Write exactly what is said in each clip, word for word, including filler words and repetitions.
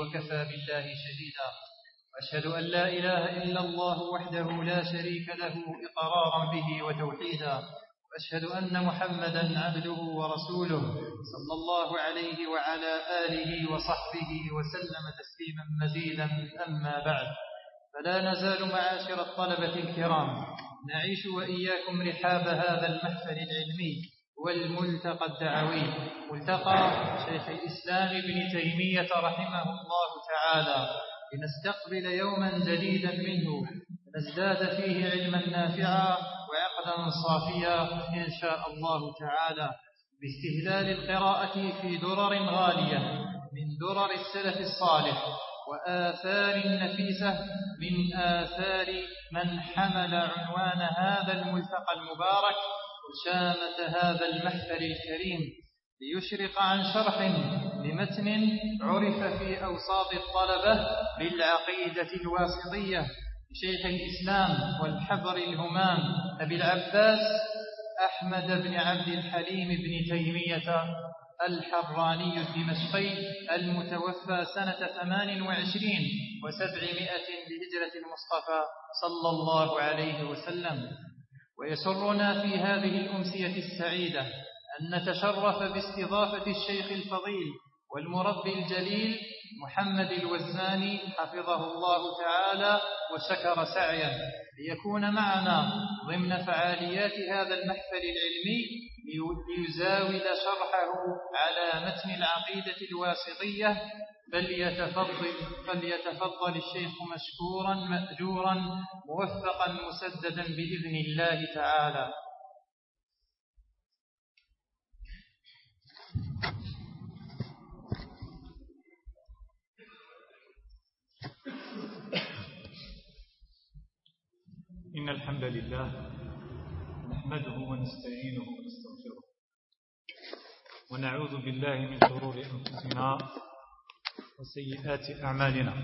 وكفى بالله شهيدا. وأشهد أن لا إله إلا الله وحده لا شريك له إقرارا به وتوحيدا. وأشهد أن محمدا عبده ورسوله صلى الله عليه وعلى آله وصحبه وسلم تسليما مزيدا. أما بعد، فلا نزال معاشر الطلبة الكرام نعيش وإياكم رحاب هذا المحفل العلمي والملتقى الدعوي، ملتقى شيخ الإسلام ابن تيمية رحمه الله تعالى، لنستقبل يوما جديدا منه نزداد فيه علما نافعا وعقدا صافيا إن شاء الله تعالى، باستهلال القراءة في درر غالية من درر السلف الصالح وآثار نفيسة من آثار من حمل عنوان هذا الملتقى المبارك وشامة هذا المحفل الكريم، ليشرق عن شرح لمتن عرف في أوساط الطلبة بالعقيدة الواسطية لشيخ الإسلام والحبر الهمام أبي العباس أحمد بن عبد الحليم بن تيمية الحراني الدمشقي المتوفى سنة ثمان وعشرين وسبعمائة لهجرة المصطفى صلى الله عليه وسلم. ويسرنا في هذه الأمسية السعيدة أن نتشرف باستضافة الشيخ الفضيل والمربي الجليل محمد الوزاني حفظه الله تعالى وشكر سعيا، ليكون معنا ضمن فعاليات هذا المحفل العلمي ليزاول شرحه على متن العقيدة الواسطية. فليتفضل, فليتفضل الشيخ مشكورا مأجورا موفقا مسددا بإذن الله تعالى. إن الحمد لله نحمده ونستعينه ونستغفره ونعوذ بالله من شرور أنفسنا وسيئات أعمالنا.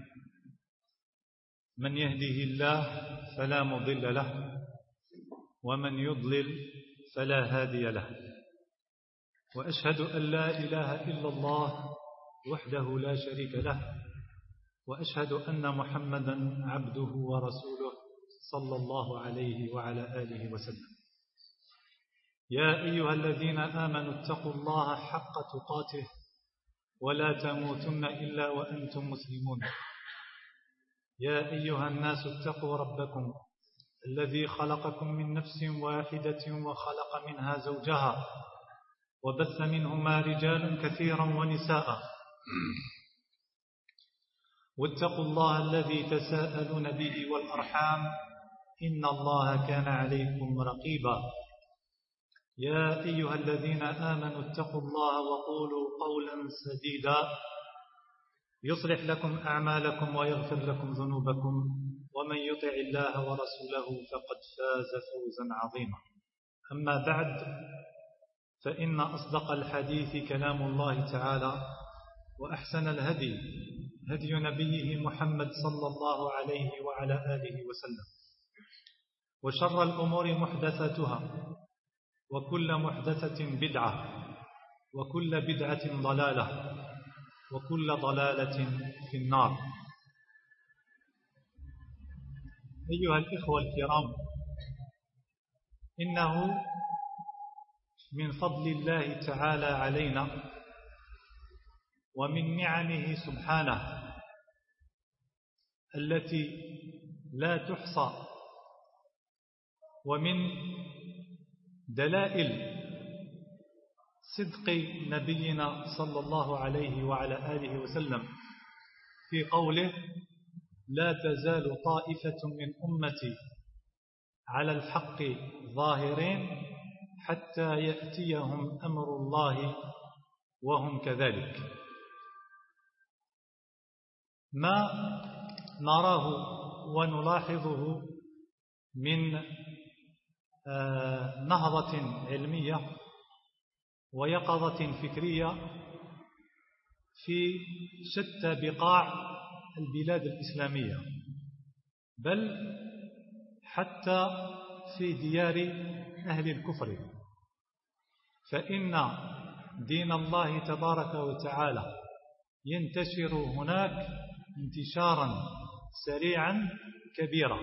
من يهده الله فلا مضل له ومن يضلل فلا هادي له. وأشهد أن لا إله إلا الله وحده لا شريك له، وأشهد أن محمدا عبده ورسوله صلى الله عليه وعلى آله وسلم. يا أيها الذين آمنوا اتقوا الله حق تقاته ولا تموتن إلا وأنتم مسلمون. يا أيها الناس اتقوا ربكم الذي خلقكم من نفس واحدة وخلق منها زوجها وبث منهما رجالا كثيرا ونساء، واتقوا الله الذي تساءلون به والأرحام إن الله كان عليكم رقيبا. يا أيها الذين آمنوا اتقوا الله وقولوا قولا سديدا يصلح لكم أعمالكم ويغفر لكم ذنوبكم، ومن يطع الله ورسوله فقد فاز فوزا عظيما. أما بعد، فإن أصدق الحديث كلام الله تعالى، وأحسن الهدي هدي نبيه محمد صلى الله عليه وعلى آله وسلم، وشر الأمور محدثاتها، وكل محدثة بدعة، وكل بدعة ضلالة، وكل ضلالة في النار. أيها الإخوة الكرام، إنه من فضل الله تعالى علينا ومن نعمه سبحانه التي لا تحصى، ومن دلائل صدق نبينا صلى الله عليه وعلى آله وسلم في قوله: لا تزال طائفة من أمتي على الحق ظاهرين حتى يأتيهم أمر الله وهم كذلك. ما نراه ونلاحظه من نهضة علمية ويقظة فكرية في شتى بقاع البلاد الإسلامية، بل حتى في ديار أهل الكفر، فإن دين الله تبارك وتعالى ينتشر هناك انتشارا سريعا كبيرا.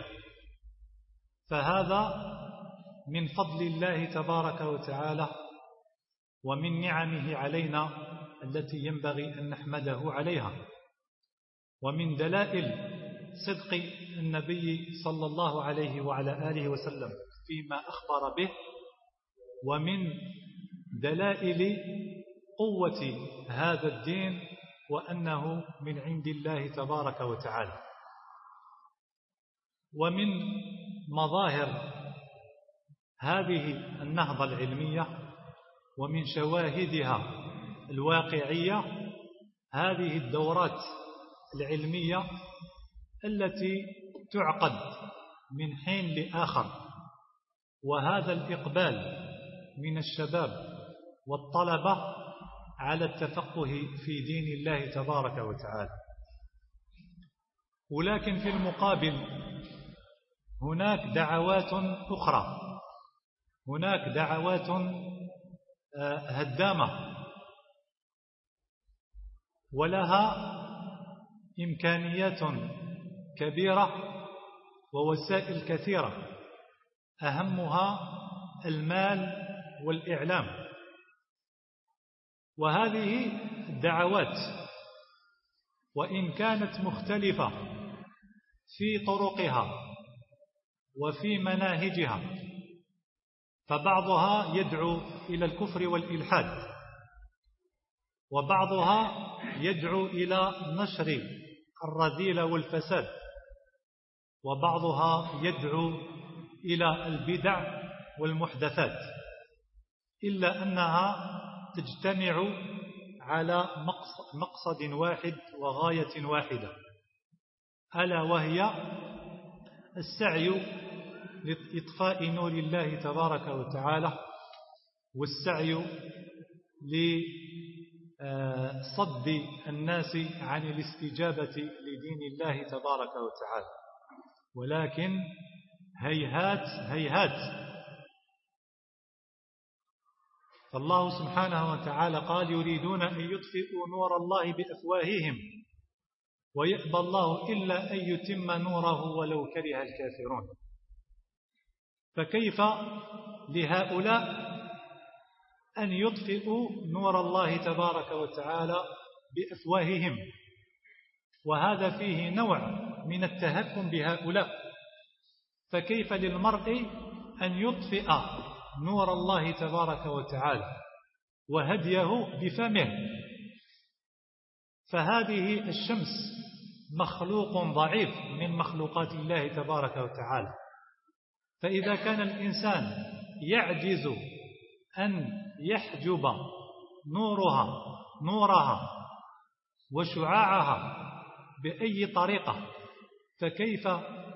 فهذا من فضل الله تبارك وتعالى ومن نعمه علينا التي ينبغي أن نحمده عليها، ومن دلائل صدق النبي صلى الله عليه وعلى آله وسلم فيما أخبر به، ومن دلائل قوة هذا الدين وأنه من عند الله تبارك وتعالى. ومن مظاهر هذه النهضة العلمية ومن شواهدها الواقعية هذه الدورات العلمية التي تعقد من حين لآخر، وهذا الإقبال من الشباب والطلبة على التفقه في دين الله تبارك وتعالى. ولكن في المقابل هناك دعوات أخرى، هناك دعوات هدامة ولها إمكانيات كبيرة ووسائل كثيرة، أهمها المال والإعلام. وهذه الدعوات وإن كانت مختلفة في طرقها وفي مناهجها، فبعضها يدعو إلى الكفر والإلحاد، وبعضها يدعو إلى نشر الرذيلة والفساد، وبعضها يدعو إلى البدع والمحدثات، إلا أنها تجتمع على مقصد واحد وغاية واحدة، ألا وهي السعي لإطفاء نور الله تبارك وتعالى، والسعي لصد الناس عن الاستجابة لدين الله تبارك وتعالى. ولكن هيهات هيهات، فالله سبحانه وتعالى قال: يريدون أن يطفئوا نور الله بأفواههم ويأبى الله إلا أن يتم نوره ولو كره الكافرون. فكيف لهؤلاء أن يطفئوا نور الله تبارك وتعالى بأفواههم؟ وهذا فيه نوع من التهكم بهؤلاء. فكيف للمرء أن يطفئ نور الله تبارك وتعالى وهديه بفمه؟ فهذه الشمس مخلوق ضعيف من مخلوقات الله تبارك وتعالى، فإذا كان الإنسان يعجز أن يحجب نورها نورها وشعاعها بأي طريقة، فكيف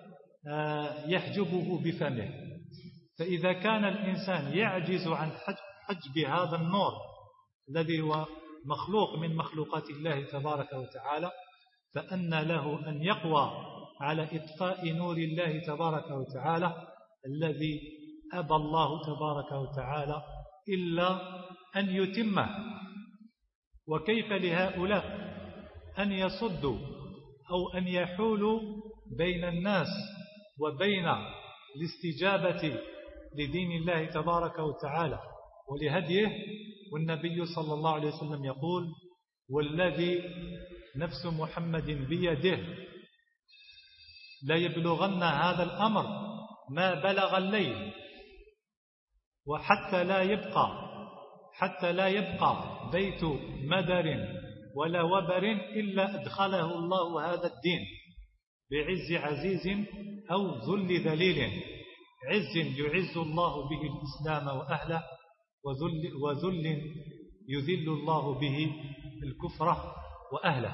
يحجبه بفمه؟ فإذا كان الإنسان يعجز عن حجب هذا النور الذي هو مخلوق من مخلوقات الله تبارك وتعالى، فأن له أن يقوى على إطفاء نور الله تبارك وتعالى الذي أبى الله تبارك وتعالى إلا أن يتمه؟ وكيف لهؤلاء أن يصدوا أو أن يحولوا بين الناس وبين الاستجابة لدين الله تبارك وتعالى ولهديه؟ والنبي صلى الله عليه وسلم يقول: والذي نفس محمد بيده لا يبلغن هذا الأمر ما بلغ الليل، وحتى لا يبقى حتى لا يبقى بيت مدر ولا وبر إلا أدخله الله هذا الدين بعز عزيز أو ذل ذليل. عز يعز الله به الإسلام وأهله، وذل, وذل يذل الله به الكفر وأهله.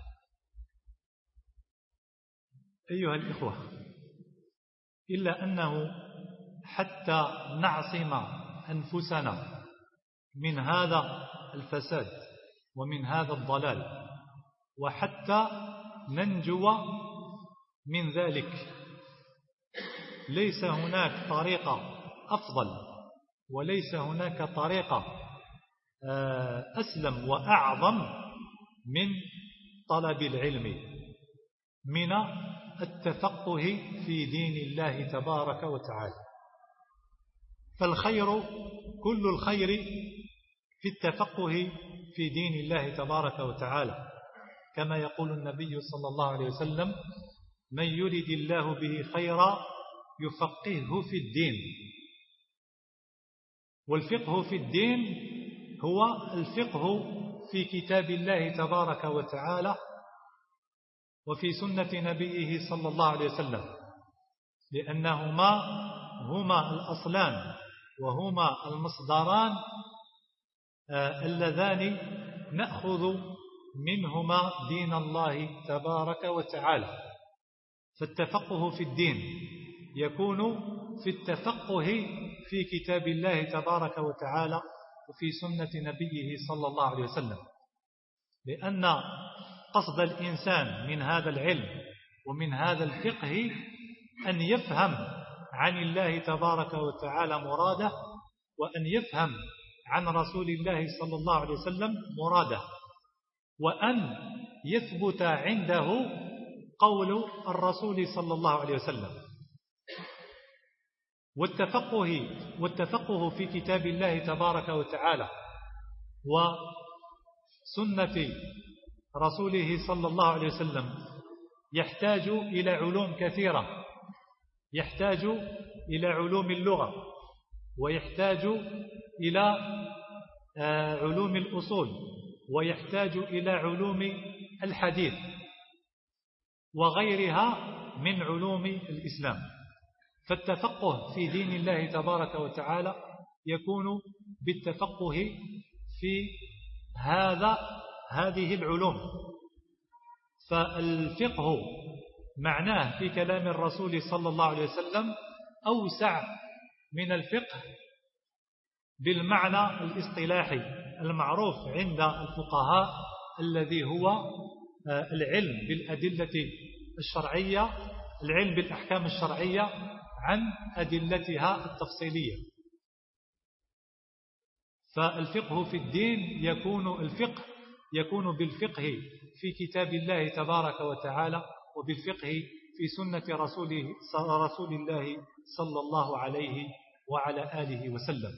أيها الإخوة، إلا أنه حتى نعصم أنفسنا من هذا الفساد ومن هذا الضلال، وحتى ننجو من ذلك، ليس هناك طريقة أفضل وليس هناك طريقة أسلم وأعظم من طلب العلم، من التفقه في دين الله تبارك وتعالى. فالخير كل الخير في التفقه في دين الله تبارك وتعالى، كما يقول النبي صلى الله عليه وسلم: من يرد الله به خيرا يفقهه في الدين. والفقه في الدين هو الفقه في كتاب الله تبارك وتعالى وفي سنة نبيه صلى الله عليه وسلم، لأنهما هما الأصلان وهما المصدران اللذان نأخذ منهما دين الله تبارك وتعالى. فالتفقه في الدين يكون في التفقه في كتاب الله تبارك وتعالى وفي سنة نبيه صلى الله عليه وسلم، لأن قصد الإنسان من هذا العلم ومن هذا الفقه أن يفهم عن الله تبارك وتعالى مراده، وأن يفهم عن رسول الله صلى الله عليه وسلم مراده، وأن يثبت عنده قول الرسول صلى الله عليه وسلم. والتفقه والتفقه في كتاب الله تبارك وتعالى وسنة رسوله صلى الله عليه وسلم يحتاج إلى علوم كثيرة، يحتاج إلى علوم اللغة، ويحتاج إلى علوم الأصول، ويحتاج إلى علوم الحديث وغيرها من علوم الإسلام. فالتفقه في دين الله تبارك وتعالى يكون بالتفقه في هذا هذه العلوم. فالفقه معناه في كلام الرسول صلى الله عليه وسلم أوسع من الفقه بالمعنى الاصطلاحي المعروف عند الفقهاء، الذي هو العلم بالأدلة الشرعية، العلم بالأحكام الشرعية عن أدلتها التفصيلية. فالفقه في الدين يكون الفقه يكون بالفقه في كتاب الله تبارك وتعالى وبالفقه في سنة رسوله رسول الله صلى الله عليه وعلى آله وسلم.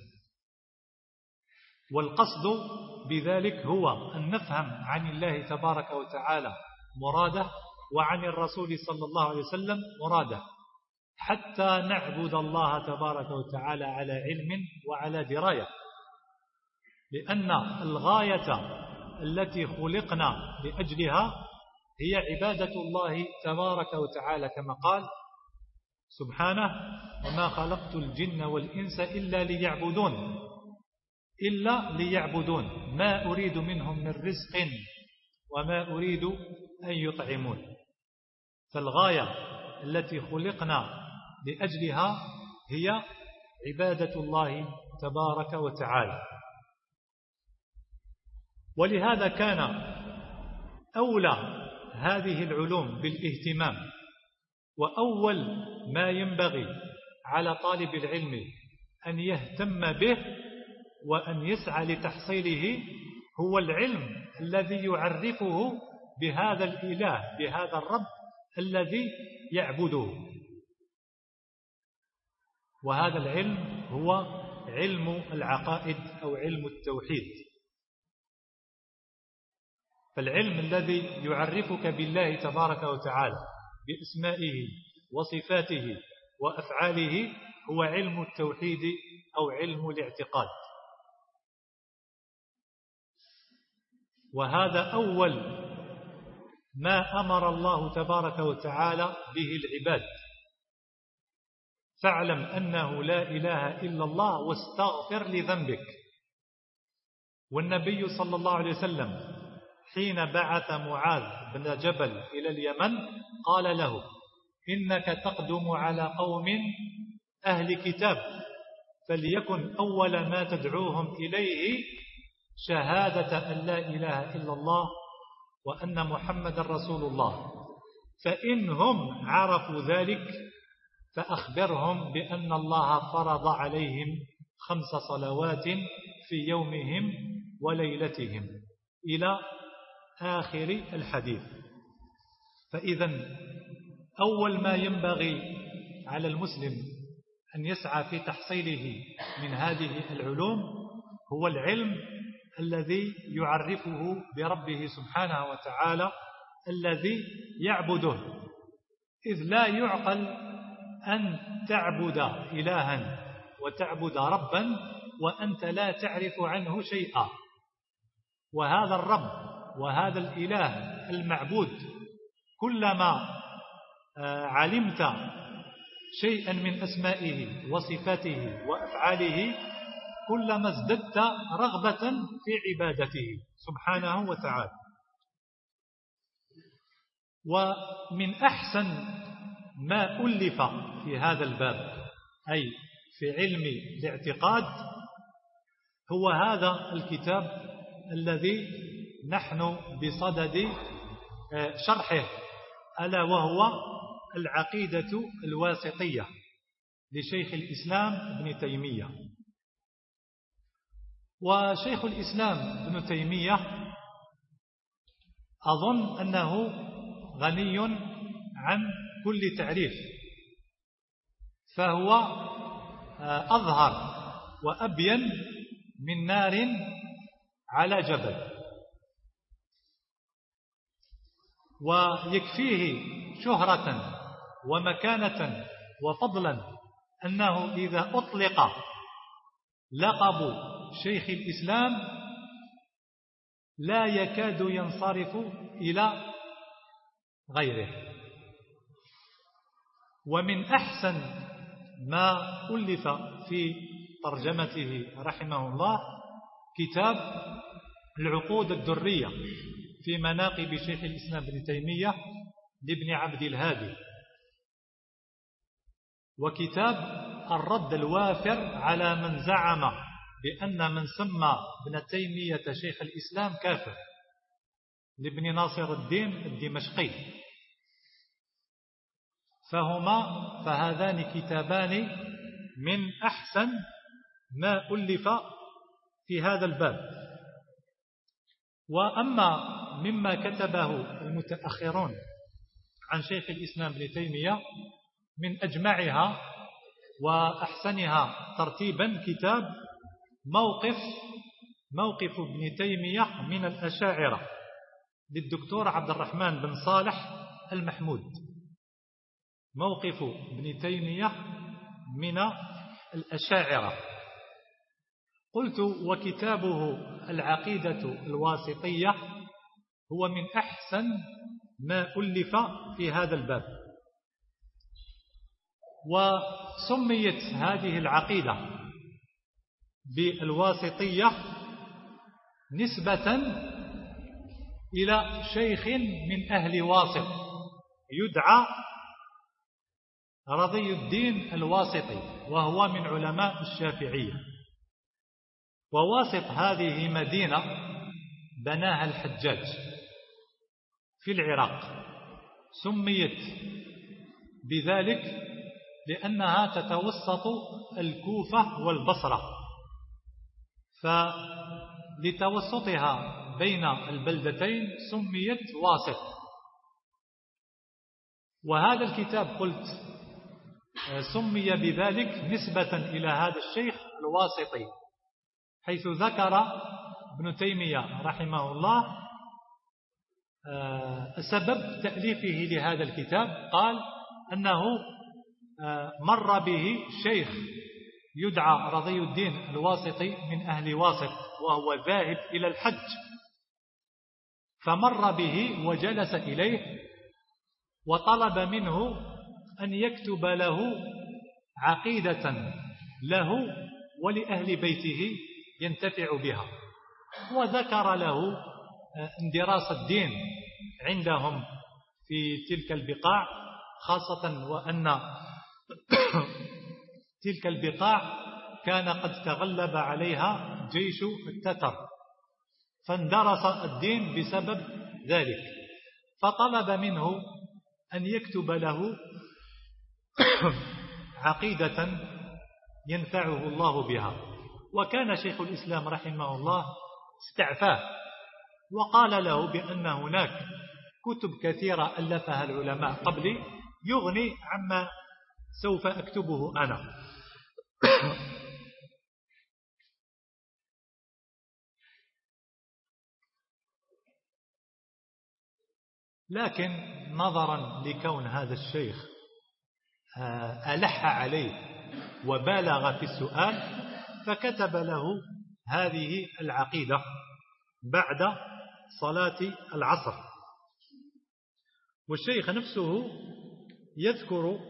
والقصد بذلك هو أن نفهم عن الله تبارك وتعالى مراده وعن الرسول صلى الله عليه وسلم مراده، حتى نعبد الله تبارك وتعالى على علم وعلى دراية. لأن الغاية التي خلقنا لأجلها هي عبادة الله تبارك وتعالى، كما قال سبحانه: وما خلقت الجن والإنس إلا ليعبدون إلا ليعبدون ما أريد منهم من رزق وما أريد أن يطعمون. فالغاية التي خلقنا لأجلها هي عبادة الله تبارك وتعالى. ولهذا كان أولى هذه العلوم بالاهتمام، وأول ما ينبغي على طالب العلم أن يهتم به وأن يسعى لتحصيله هو العلم الذي يعرفه بهذا الإله، بهذا الرب الذي يعبده. وهذا العلم هو علم العقائد أو علم التوحيد. فالعلم الذي يعرفك بالله تبارك وتعالى بأسمائه وصفاته وأفعاله هو علم التوحيد أو علم الاعتقاد. وهذا أول ما أمر الله تبارك وتعالى به العباد: فاعلم أنه لا إله إلا الله واستغفر لذنبك. والنبي صلى الله عليه وسلم حين بعث معاذ بن جبل إلى اليمن قال له: إنك تقدم على قوم أهل كتاب، فليكن أول ما تدعوهم إليه شهادة أن لا إله إلا الله وأن محمد رسول الله، فإنهم عرفوا ذلك فأخبرهم بأن الله فرض عليهم خمس صلوات في يومهم وليلتهم، إلى آخر الحديث. فإذا أول ما ينبغي على المسلم أن يسعى في تحصيله من هذه العلوم هو العلم الذي يعرفه بربه سبحانه وتعالى الذي يعبده، إذ لا يعقل أن تعبد إلها وتعبد ربا وأنت لا تعرف عنه شيئا. وهذا الرب وهذا الإله المعبود كلما علمت شيئا من أسمائه وصفاته وأفعاله كلما ازددت رغبة في عبادته سبحانه وتعالى. ومن أحسن ما ألف في هذا الباب أي في علم الاعتقاد هو هذا الكتاب الذي نحن بصدد شرحه، ألا وهو العقيدة الواسطية لشيخ الإسلام ابن تيمية. وشيخ الإسلام ابن تيمية أظن أنه غني عن كل تعريف، فهو أظهر وأبين من نار على جبل، ويكفيه شهرة ومكانة وفضلا أنه إذا أطلق لقب شيخ الإسلام لا يكاد ينصرف إلى غيره. ومن أحسن ما ألف في ترجمته رحمه الله كتاب العقود الدرية في مناقب شيخ الإسلام ابن تيمية لابن عبد الهادي، وكتاب الرد الوافر على من زعم بأن من سمى ابن تيمية شيخ الإسلام كافر لابن ناصر الدين الدمشقي. فهما فهذان كتابان من أحسن ما ألف في هذا الباب. وأما مما كتبه المتأخرون عن شيخ الإسلام ابن تيمية من أجمعها وأحسنها ترتيبا كتاب موقف موقف ابن تيمية من الأشاعرة للدكتور عبد الرحمن بن صالح المحمود. موقف ابن تيمية من الأشاعرة. قلت وكتابه العقيدة الواسطية هو من أحسن ما ألف في هذا الباب. وسميت هذه العقيدة بالواسطية نسبة إلى شيخ من أهل واسط يدعى رضي الدين الواسطي، وهو من علماء الشافعية. وواسط هذه مدينة بناها الحجاج في العراق، سميت بذلك لأنها تتوسط الكوفة والبصرة، فلتوسطها بين البلدتين سميت واسط. وهذا الكتاب قلت سمي بذلك نسبة إلى هذا الشيخ الواسطي، حيث ذكر ابن تيمية رحمه الله سبب تأليفه لهذا الكتاب. قال أنه مر به شيخ يدعى رضي الدين الواسطي من أهل واسط وهو ذاهب إلى الحج، فمر به وجلس إليه وطلب منه أن يكتب له عقيدة له ولأهل بيته ينتفع بها. وذكر له اندراس الدين عندهم في تلك البقاع، خاصة وأن تلك البقاع كان قد تغلب عليها جيش التتر، فاندرس الدين بسبب ذلك. فطلب منه أن يكتب له عقيدة ينفعه الله بها. وكان شيخ الإسلام رحمه الله استعفاه وقال له بأن هناك كتب كثيرة ألفها العلماء قبلي يغني عما سوف أكتبه أنا. لكن نظرا لكون هذا الشيخ ألح عليه وبالغ في السؤال فكتب له هذه العقيدة بعد صلاة العصر. والشيخ نفسه يذكر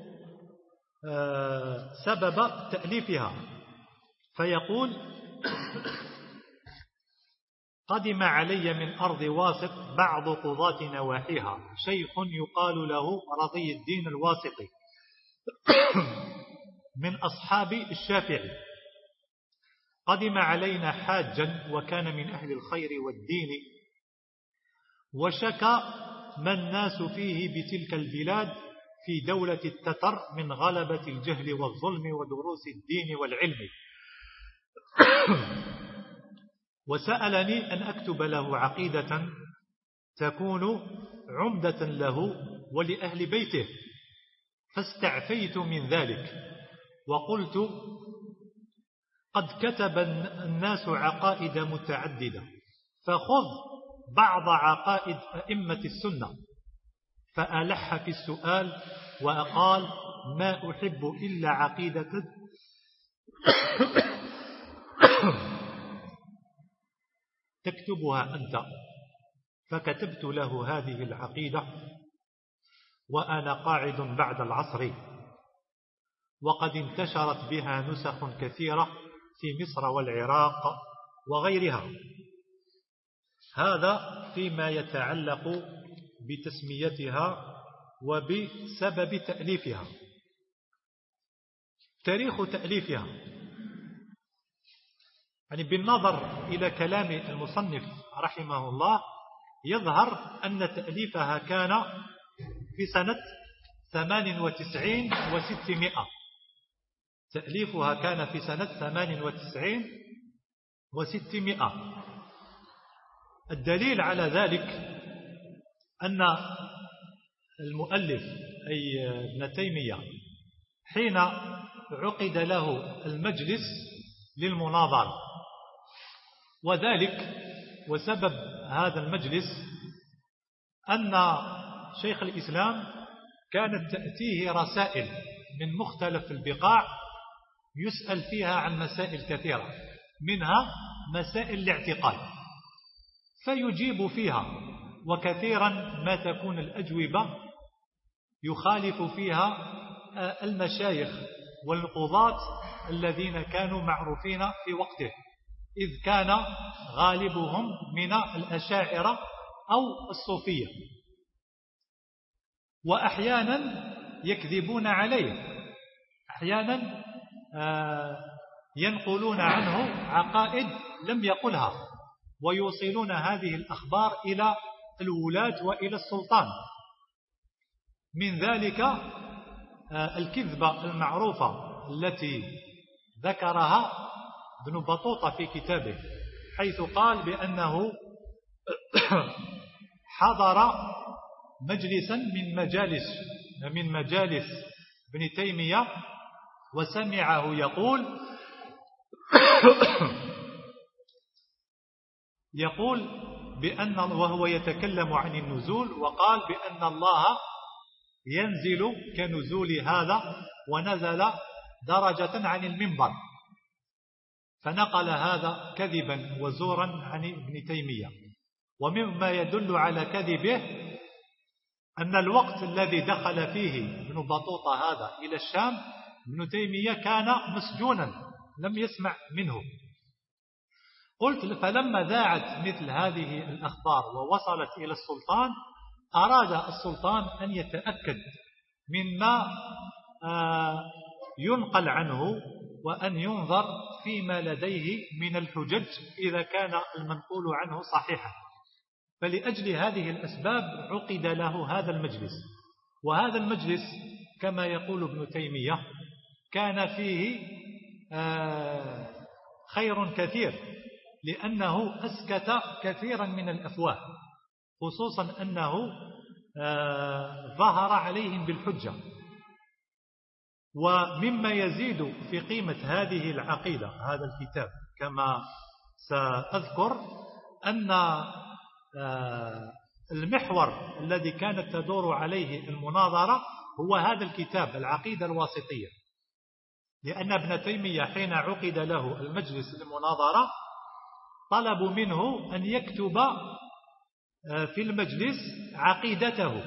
سبب تأليفها فيقول: قدم علي من أرض واسط بعض قضاة نواحيها شيخ يقال له رضي الدين الواسطي من أصحاب الشافعي، قدم علينا حاجا وكان من أهل الخير والدين، وشكى ما الناس فيه بتلك البلاد في دولة التتر من غلبة الجهل والظلم ودروس الدين والعلم، وسألني أن أكتب له عقيدة تكون عمدة له ولأهل بيته، فاستعفيت من ذلك وقلت: قد كتب الناس عقائد متعددة، فخذ بعض عقائد أئمة السنة. فألح في السؤال وقال: ما أحب إلا عقيدة تكتبها أنت. فكتبت له هذه العقيدة وأنا قاعد بعد العصر، وقد انتشرت بها نسخ كثيرة في مصر والعراق وغيرها. هذا فيما يتعلق بتسميتها وبسبب تأليفها. تاريخ تأليفها يعني بالنظر إلى كلام المصنف رحمه الله يظهر أن تأليفها كان في سنة ثمان وتسعين وستمائة. تأليفها كان في سنة ثمان وتسعين وستمائة. الدليل على ذلك أن المؤلف أي ابن تيمية حين عقد له المجلس للمناظرة، وذلك وسبب هذا المجلس أن شيخ الإسلام كانت تأتيه رسائل من مختلف البقاع يسأل فيها عن مسائل كثيرة، منها مسائل الاعتقاد، فيجيب فيها، وكثيرا ما تكون الأجوبة يخالف فيها المشايخ والقضاة الذين كانوا معروفين في وقته، إذ كان غالبهم من الأشاعرة أو الصوفية، وأحيانا يكذبون عليه، أحيانا ينقلون عنه عقائد لم يقلها، ويوصلون هذه الأخبار إلى الولاة وإلى السلطان. من ذلك الكذبة المعروفة التي ذكرها ابن بطوطة في كتابه، حيث قال بأنه حضر مجلسا من مجالس من مجالس ابن تيمية وسمعه يقول يقول بأن وهو يتكلم عن النزول، وقال بأن الله ينزل كنزول هذا ونزل درجة عن المنبر، فنقل هذا كذبا وزورا عن ابن تيمية. ومما يدل على كذبه أن الوقت الذي دخل فيه ابن بطوطة هذا إلى الشام ابن تيمية كان مسجونا لم يسمع منه. قلت: فلما ذاعت مثل هذه الأخبار ووصلت إلى السلطان أراد السلطان أن يتأكد مما ينقل عنه وأن ينظر فيما لديه من الحجج إذا كان المنقول عنه صحيحا. فلأجل هذه الأسباب عقد له هذا المجلس. وهذا المجلس كما يقول ابن تيمية كان فيه خير كثير، لأنه أسكت كثيرا من الأفواه، خصوصا أنه آه ظهر عليهم بالحجة. ومما يزيد في قيمة هذه العقيدة هذا الكتاب كما سأذكر أن آه المحور الذي كانت تدور عليه المناظرة هو هذا الكتاب العقيدة الواسطية، لأن ابن تيمية حين عقد له المجلس للمناظرة طلبوا منه أن يكتب في المجلس عقيدته،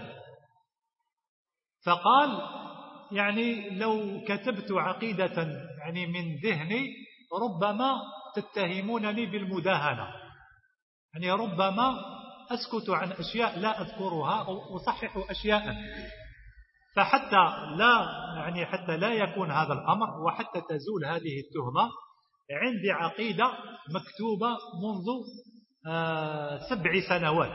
فقال يعني لو كتبت عقيدة يعني من ذهني ربما تتهمونني بالمداهنة، يعني ربما أسكت عن أشياء لا أذكرها أو أصحح أشياء، فحتى لا يعني حتى لا يكون هذا الأمر وحتى تزول هذه التهمة، عندي عقيدة مكتوبة منذ آه سبع سنوات،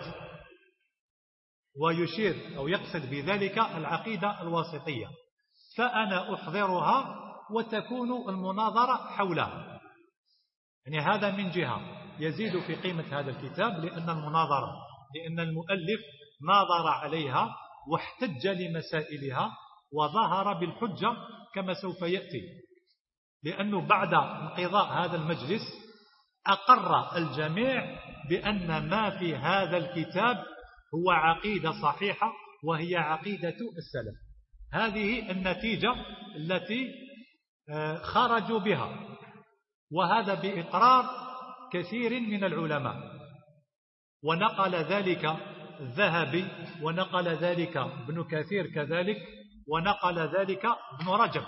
ويشير أو يقصد بذلك العقيدة الواسطية، فأنا أحضرها وتكون المناظرة حولها. يعني هذا من جهة يزيد في قيمة هذا الكتاب، لأن المناظرة لأن المؤلف ناظر عليها واحتج لمسائلها وظهر بالحجة كما سوف يأتي، لأنه بعد انقضاء هذا المجلس أقر الجميع بأن ما في هذا الكتاب هو عقيدة صحيحة وهي عقيدة السلف. هذه النتيجة التي خرجوا بها، وهذا بإقرار كثير من العلماء، ونقل ذلك الذهبي ونقل ذلك ابن كثير كذلك ونقل ذلك ابن رجب.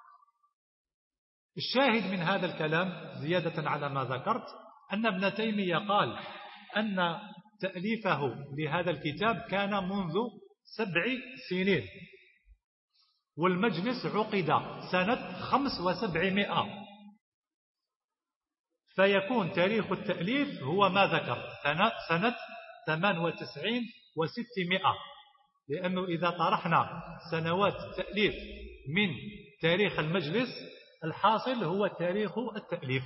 الشاهد من هذا الكلام زيادة على ما ذكرت أن ابن تيمية قال أن تأليفه لهذا الكتاب كان منذ سبع سنين، والمجلس عقد سنة خمس وسبعمائة، فيكون تاريخ التأليف هو ما ذكر سنة ثمان وتسعين وستمائة، لأنه إذا طرحنا سنوات التأليف من تاريخ المجلس الحاصل هو تاريخ التأليف.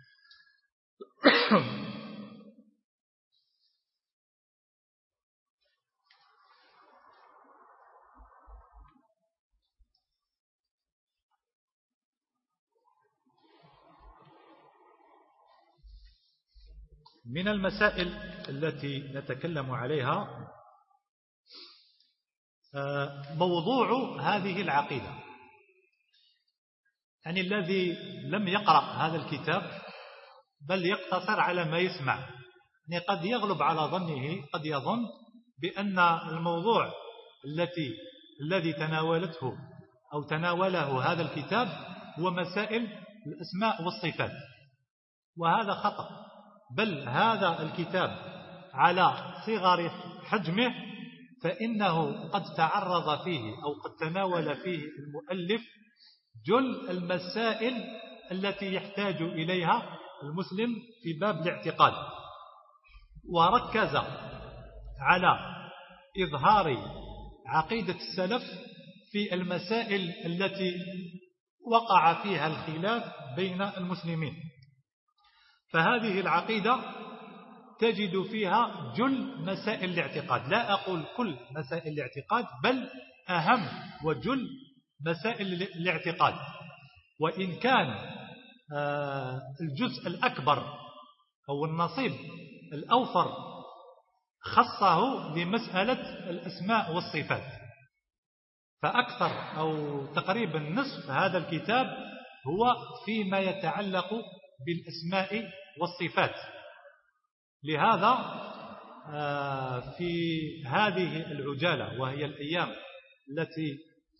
من المسائل التي نتكلم عليها موضوع هذه العقيدة. يعني الذي لم يقرأ هذا الكتاب بل يقتصر على ما يسمع، يعني قد يغلب على ظنه، قد يظن بأن الموضوع التي الذي تناولته أو تناوله هذا الكتاب هو مسائل الأسماء والصفات، وهذا خطأ. بل هذا الكتاب على صغر حجمه فإنه قد تعرض فيه أو قد تناول فيه المؤلف جل المسائل التي يحتاج إليها المسلم في باب الاعتقاد، وركز على إظهار عقيدة السلف في المسائل التي وقع فيها الخلاف بين المسلمين. فهذه العقيدة تجد فيها جل مسائل الاعتقاد، لا أقول كل مسائل الاعتقاد بل أهم وجل مسائل الاعتقاد، وإن كان الجزء الأكبر أو النصيب الأوفر خصه لمسألة الأسماء والصفات، فأكثر أو تقريبا نصف هذا الكتاب هو فيما يتعلق بالأسماء والصفات. لهذا في هذه العجالة وهي الأيام التي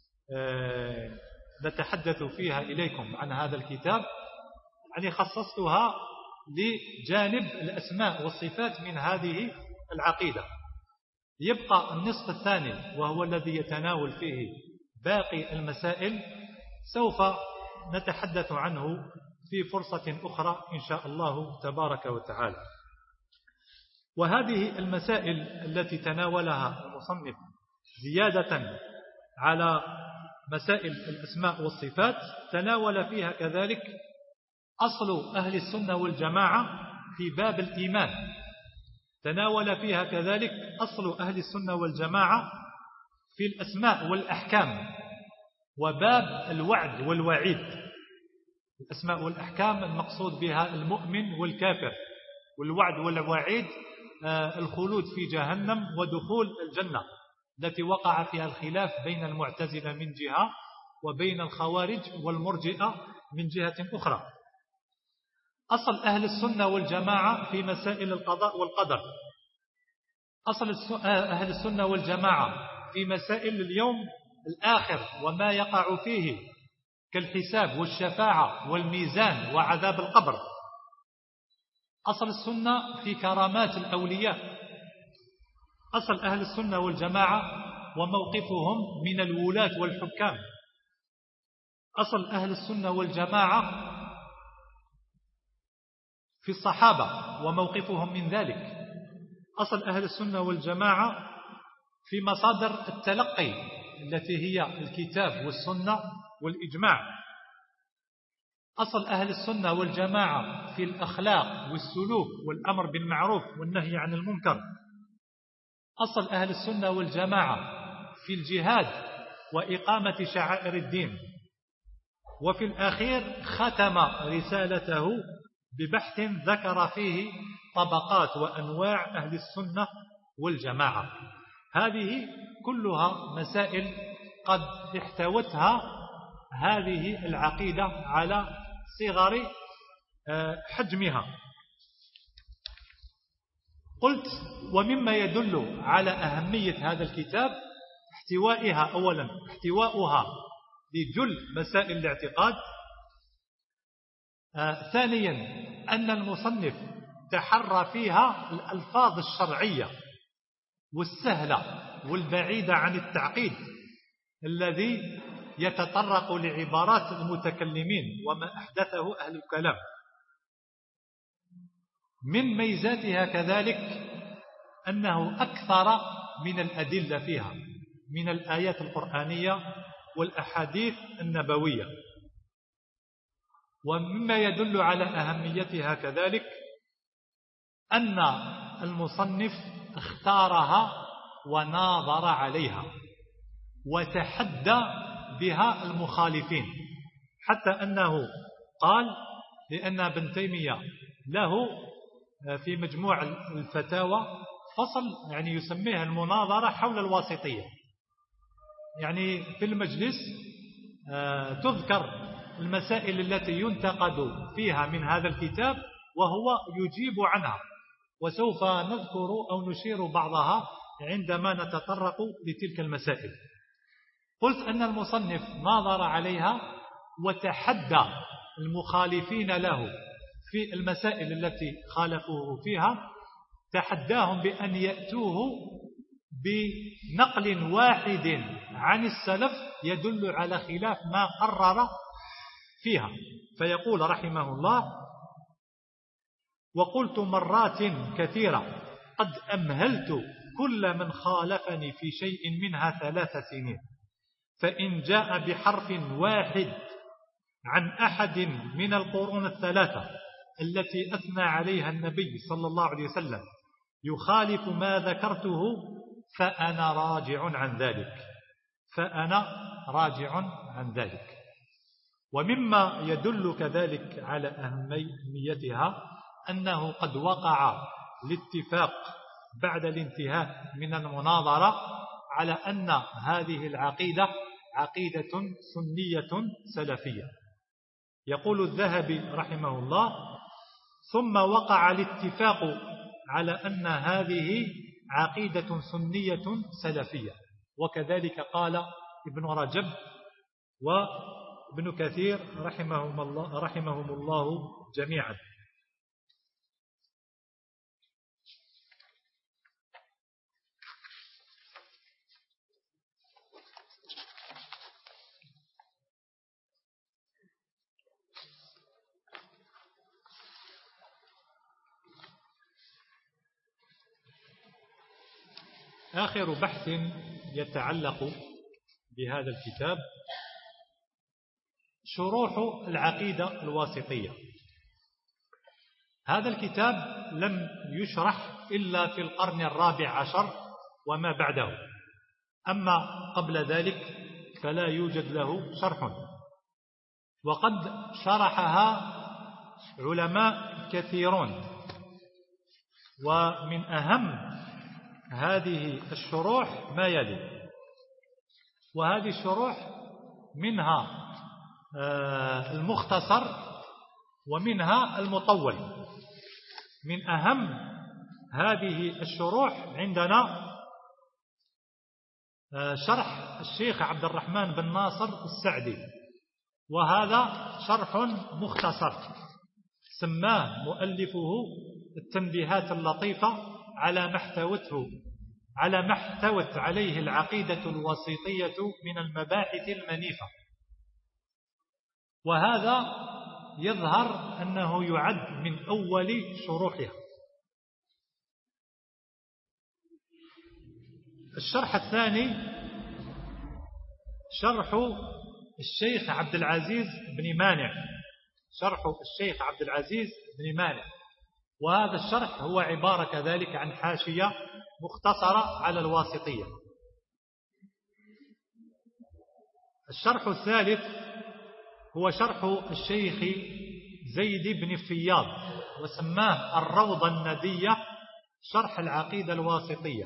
نتحدث فيها إليكم عن هذا الكتاب، يعني خصصتها لجانب الأسماء والصفات من هذه العقيدة. يبقى النصف الثاني وهو الذي يتناول فيه باقي المسائل، سوف نتحدث عنه في فرصة أخرى إن شاء الله تبارك وتعالى. وهذه المسائل التي تناولها المصنف زيادة على مسائل الأسماء والصفات تناول فيها كذلك أصل أهل السنة والجماعة في باب الإيمان، تناول فيها كذلك أصل أهل السنة والجماعة في الأسماء والأحكام، وباب الوعد والوعيد. الأسماء والأحكام المقصود بها المؤمن والكافر، والوعد والوعيد الخلود في جهنم ودخول الجنة التي وقع فيها الخلاف بين المعتزلة من جهة وبين الخوارج والمرجئة من جهة أخرى. أصل أهل السنة والجماعة في مسائل القضاء والقدر، أصل أهل السنة والجماعة في مسائل اليوم الآخر وما يقع فيه كالحساب والشفاعة والميزان وعذاب القبر. أصل السنة في كرامات الأولياء. أصل أهل السنة والجماعة وموقفهم من الولاة والحكام. أصل أهل السنة والجماعة في الصحابة وموقفهم من ذلك. أصل أهل السنة والجماعة في مصادر التلقي التي هي الكتاب والسنة والإجماع. أصل أهل السنة والجماعة في الأخلاق والسلوك والأمر بالمعروف والنهي عن المنكر. أصل أهل السنة والجماعة في الجهاد وإقامة شعائر الدين. وفي الأخير ختم رسالته ببحث ذكر فيه طبقات وأنواع أهل السنة والجماعة. هذه كلها مسائل قد احتوتها هذه العقيدة على صغر حجمها. قلت ومما يدل على أهمية هذا الكتاب احتوائها، أولا احتواؤها لجل مسائل الاعتقاد. آه ثانيا أن المصنف تحرى فيها الألفاظ الشرعية والسهلة والبعيدة عن التعقيد الذي يتطرق لعبارات المتكلمين وما أحدثه أهل الكلام. من ميزاتها كذلك أنه أكثر من الأدلة فيها من الآيات القرآنية والأحاديث النبوية. ومما يدل على أهميتها كذلك أن المصنف اختارها وناظر عليها وتحدى بها المخالفين، حتى أنه قال لأن ابن تيمية له في مجموع الفتاوى فصل يعني يسميه المناظرة حول الواسطية. يعني في المجلس تذكر المسائل التي ينتقد فيها من هذا الكتاب وهو يجيب عنها، وسوف نذكر أو نشير بعضها عندما نتطرق لتلك المسائل. قلت أن المصنف ناظر عليها وتحدى المخالفين له في المسائل التي خالفوه فيها، تحداهم بأن يأتوه بنقل واحد عن السلف يدل على خلاف ما قرر فيها. فيقول رحمه الله: وقلت مرات كثيرة قد أمهلت كل من خالفني في شيء منها ثلاث سنين، فإن جاء بحرف واحد عن أحد من القرون الثلاثة التي أثنى عليها النبي صلى الله عليه وسلم يخالف ما ذكرته فأنا راجع عن ذلك فأنا راجع عن ذلك. ومما يدل كذلك على أهميتها أنه قد وقع الاتفاق بعد الانتهاء من المناظرة على أن هذه العقيدة عقيدة سنية سلفية. يقول الذهبي رحمه الله: ثم وقع الاتفاق على أن هذه عقيدة سنية سلفية. وكذلك قال ابن رجب وابن كثير رحمهم الله, رحمهم الله جميعا. آخر بحث يتعلق بهذا الكتاب شروح العقيدة الواسطية. هذا الكتاب لم يشرح إلا في القرن الرابع عشر وما بعده، أما قبل ذلك فلا يوجد له شرح. وقد شرحها علماء كثيرون، ومن أهم هذه الشروح ما يلي. وهذه الشروح منها المختصر ومنها المطول. من أهم هذه الشروح عندنا شرح الشيخ عبد الرحمن بن ناصر السعدي، وهذا شرح مختصر سماه مؤلفه التنبيهات اللطيفة على ما احتوته على ما احتوت عليه العقيدة الوسيطية من المباحث المنيفة. وهذا يظهر أنه يعد من أول شروحها. الشرح الثاني شرح الشيخ عبد العزيز بن مانع شرح الشيخ عبد العزيز بن مانع وهذا الشرح هو عبارة كذلك عن حاشية مختصرة على الواسطية. الشرح الثالث هو شرح الشيخ زيد بن فياض، وسماه الروضة الندية شرح العقيدة الواسطية.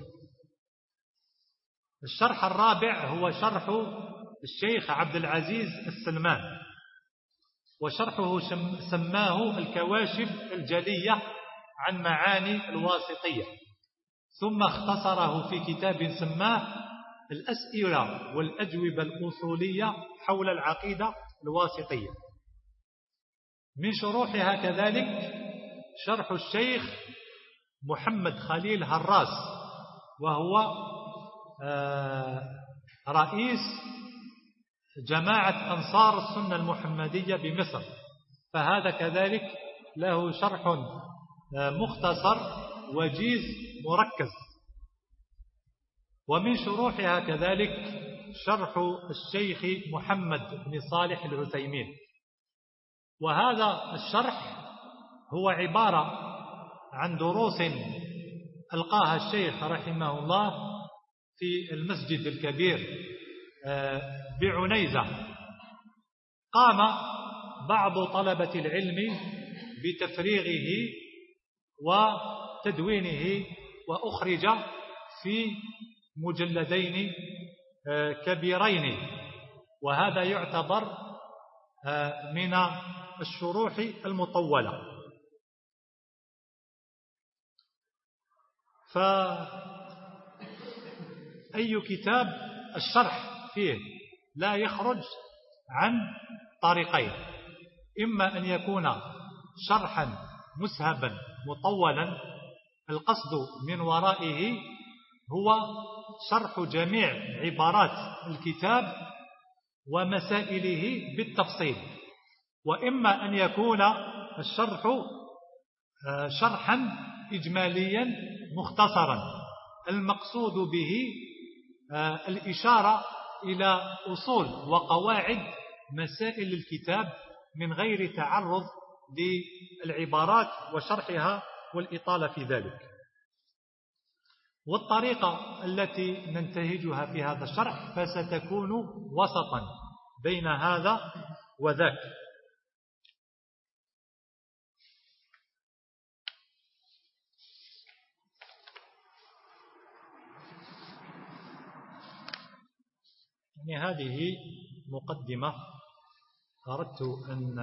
الشرح الرابع هو شرح الشيخ عبد العزيز السلمان، وشرحه سماه الكواشف الجلية عن معاني الواسطية، ثم اختصره في كتاب سماه الأسئلة والأجوبة الأصولية حول العقيدة الواسطية. من شروحها كذلك شرح الشيخ محمد خليل هراس، وهو رئيس جماعة أنصار السنة المحمدية بمصر، فهذا كذلك له شرح مختصر وجيز مركز. ومن شروحها كذلك شرح الشيخ محمد بن صالح العثيمين، وهذا الشرح هو عبارة عن دروس ألقاها الشيخ رحمه الله في المسجد الكبير بعنيزة. قام بعض طلبة العلم بتفريغه وتدوينه، وأخرج في مجلدين كبيرين، وهذا يعتبر من الشروح المطولة. فأي كتاب الشرح فيه لا يخرج عن طريقين: إما أن يكون شرحا مسهبا مطولا القصد من ورائه هو شرح جميع عبارات الكتاب ومسائله بالتفصيل، وإما أن يكون الشرح شرحا إجماليا مختصرا المقصود به الإشارة إلى أصول وقواعد مسائل الكتاب من غير تعرض للعبارات وشرحها والإطالة في ذلك. والطريقة التي ننتهجها في هذا الشرح فستكون وسطا بين هذا وذاك. يعني هذه مقدمة أردت أن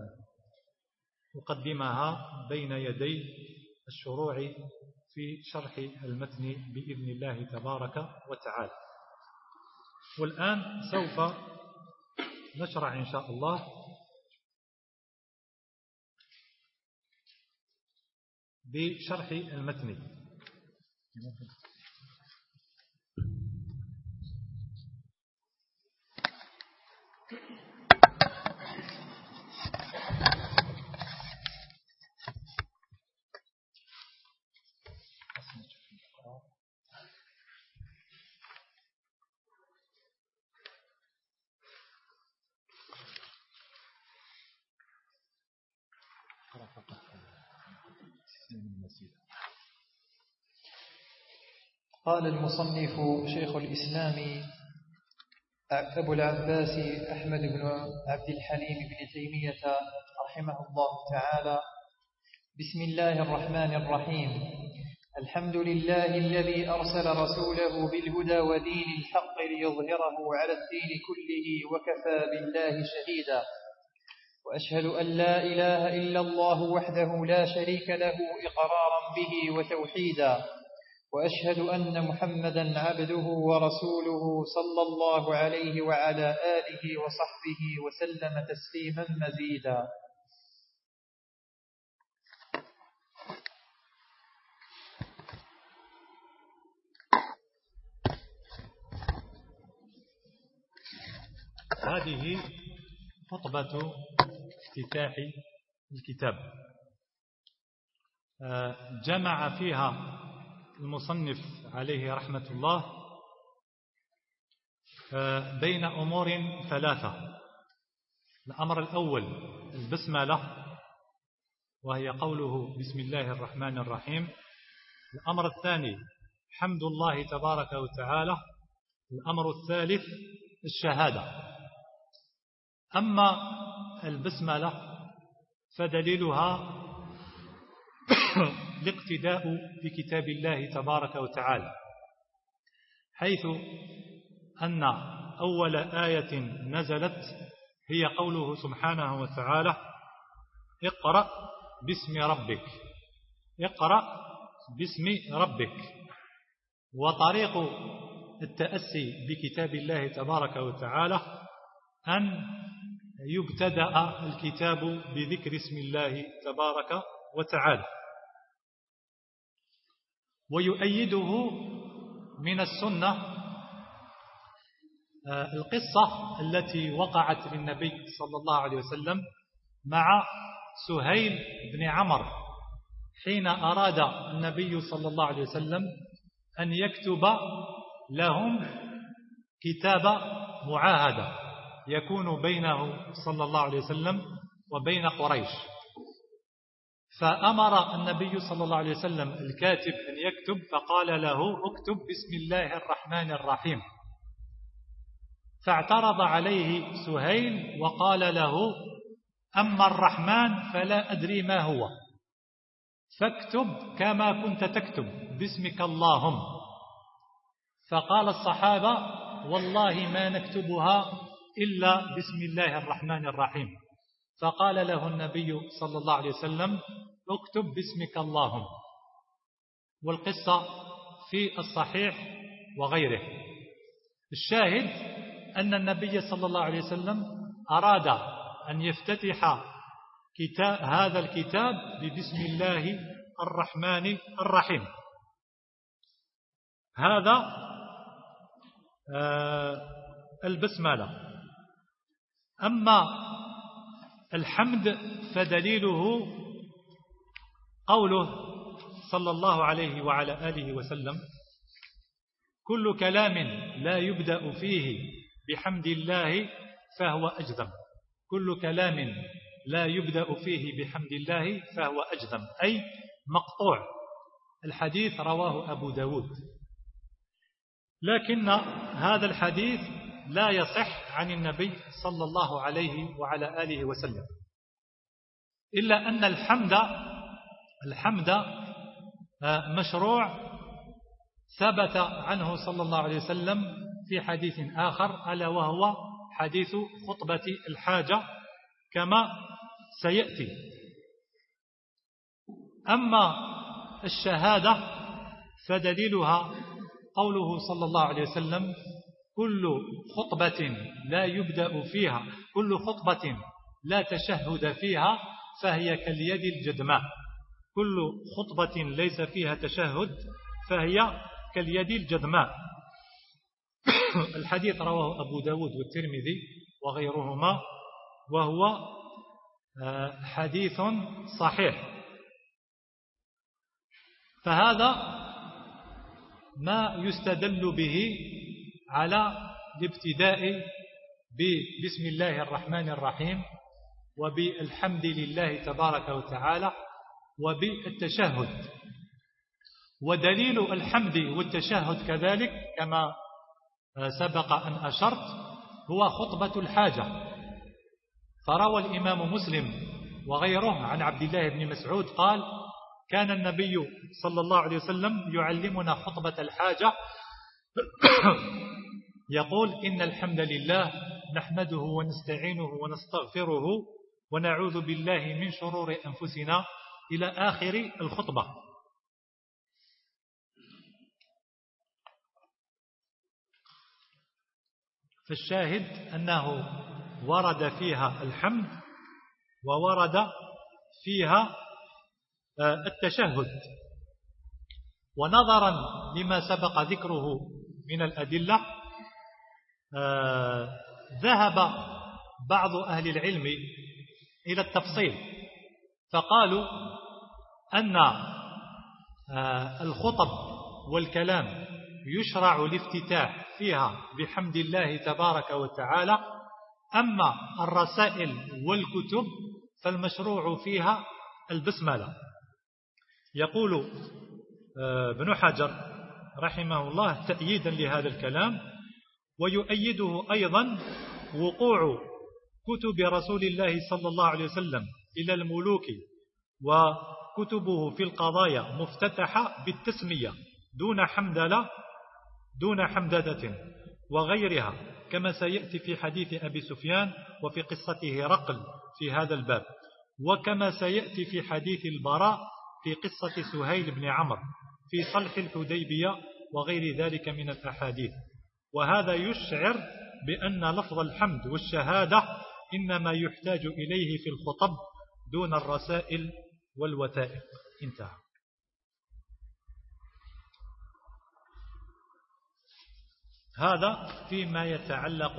أقدمها بين يدي الشروع في شرح المتن بإذن الله تبارك وتعالى. والآن سوف نشرع إن شاء الله بشرح المتن. مزيدا. قال المصنف شيخ الإسلام أبو العباس أحمد بن عبد الحليم بن تيمية رحمه الله تعالى: بسم الله الرحمن الرحيم. الحمد لله الذي أرسل رسوله بالهدى ودين الحق ليظهره على الدين كله وكفى بالله شهيدا. وأشهد أن لا إله إلا الله وحده لا شريك له إقرارا به وتوحيدا. وأشهد أن محمدا عبده ورسوله صلى الله عليه وعلى آله وصحبه وسلم تسليما مزيدا. هذه خطبة افتتاح الكتاب، جمع فيها المصنف عليه رحمة الله بين أمور ثلاثة. الأمر الأول البسملة، وهي قوله بسم الله الرحمن الرحيم. الأمر الثاني حمد الله تبارك وتعالى. الأمر الثالث الشهادة. أما البسملة فدليلها الاقتداء بكتاب الله تبارك وتعالى، حيث أن أول آية نزلت هي قوله سبحانه وتعالى: اقرأ باسم ربك. اقرأ باسم ربك. وطريق التأسي بكتاب الله تبارك وتعالى أن يبتدأ الكتاب بذكر اسم الله تبارك وتعالى. ويؤيده من السنة القصة التي وقعت للنبي صلى الله عليه وسلم مع سهيل بن عمرو، حين أراد النبي صلى الله عليه وسلم أن يكتب لهم كتاب معاهدة يكون بينه صلى الله عليه وسلم وبين قريش. فأمر النبي صلى الله عليه وسلم الكاتب أن يكتب، فقال له: اكتب بسم الله الرحمن الرحيم. فاعترض عليه سهيل وقال له: أما الرحمن فلا أدري ما هو، فاكتب كما كنت تكتب باسمك اللهم. فقال الصحابة: والله ما نكتبها إلا بسم الله الرحمن الرحيم. فقال له النبي صلى الله عليه وسلم: اكتب باسمك اللهم. والقصة في الصحيح وغيره. الشاهد أن النبي صلى الله عليه وسلم أراد أن يفتتح كتاب هذا الكتاب ببسم الله الرحمن الرحيم. هذا آه البسملة. أما الحمد فدليله قوله صلى الله عليه وعلى آله وسلم: كل كلام لا يبدأ فيه بحمد الله فهو أجذم. كل كلام لا يبدأ فيه بحمد الله فهو أجذم، أي مقطوع. الحديث رواه أبو داود، لكن هذا الحديث لا يصح عن النبي صلى الله عليه وعلى آله وسلم، إلا أن الحمد الحمد مشروع ثبت عنه صلى الله عليه وسلم في حديث آخر، ألا وهو حديث خطبة الحاجة كما سيأتي. أما الشهادة فدليلها قوله صلى الله عليه وسلم: كل خطبة لا يبدأ فيها كل خطبة لا تشهد فيها فهي كاليد الجدماء. كل خطبة ليس فيها تشهد فهي كاليد الجدماء. الحديث رواه أبو داود والترمذي وغيرهما، وهو حديث صحيح. فهذا ما يستدل به على الابتداء بسم الله الرحمن الرحيم، وبالحمد لله تبارك وتعالى، وبالتشهد ودليل الحمد والتشهد كذلك كما سبق أن أشرت هو خطبة الحاجة. فروى الإمام مسلم وغيره عن عبد الله بن مسعود قال: كان النبي صلى الله عليه وسلم يعلمنا خطبة الحاجة يقول: إن الحمد لله نحمده ونستعينه ونستغفره ونعوذ بالله من شرور أنفسنا إلى آخر الخطبة. فالشاهد أنه ورد فيها الحمد وورد فيها التشهد. ونظرا لما سبق ذكره من الأدلة ذهب بعض أهل العلم إلى التفصيل، فقالوا أن الخطب والكلام يشرع الافتتاح فيها بحمد الله تبارك وتعالى، أما الرسائل والكتب فالمشروع فيها البسملة. يقول ابن حجر رحمه الله تأييدا لهذا الكلام: ويؤيده أيضا وقوع كتب رسول الله صلى الله عليه وسلم إلى الملوك وكتبه في القضايا مفتتحة بالتسمية دون حمدلة دون حمددة وغيرها، كما سيأتي في حديث أبي سفيان وفي قصته رقل في هذا الباب، وكما سيأتي في حديث البراء في قصة سهيل بن عمرو في صلح الحديبية وغير ذلك من الأحاديث. وهذا يشعر بأن لفظ الحمد والشهادة إنما يحتاج إليه في الخطب دون الرسائل والوثائق. انتهى. هذا فيما يتعلق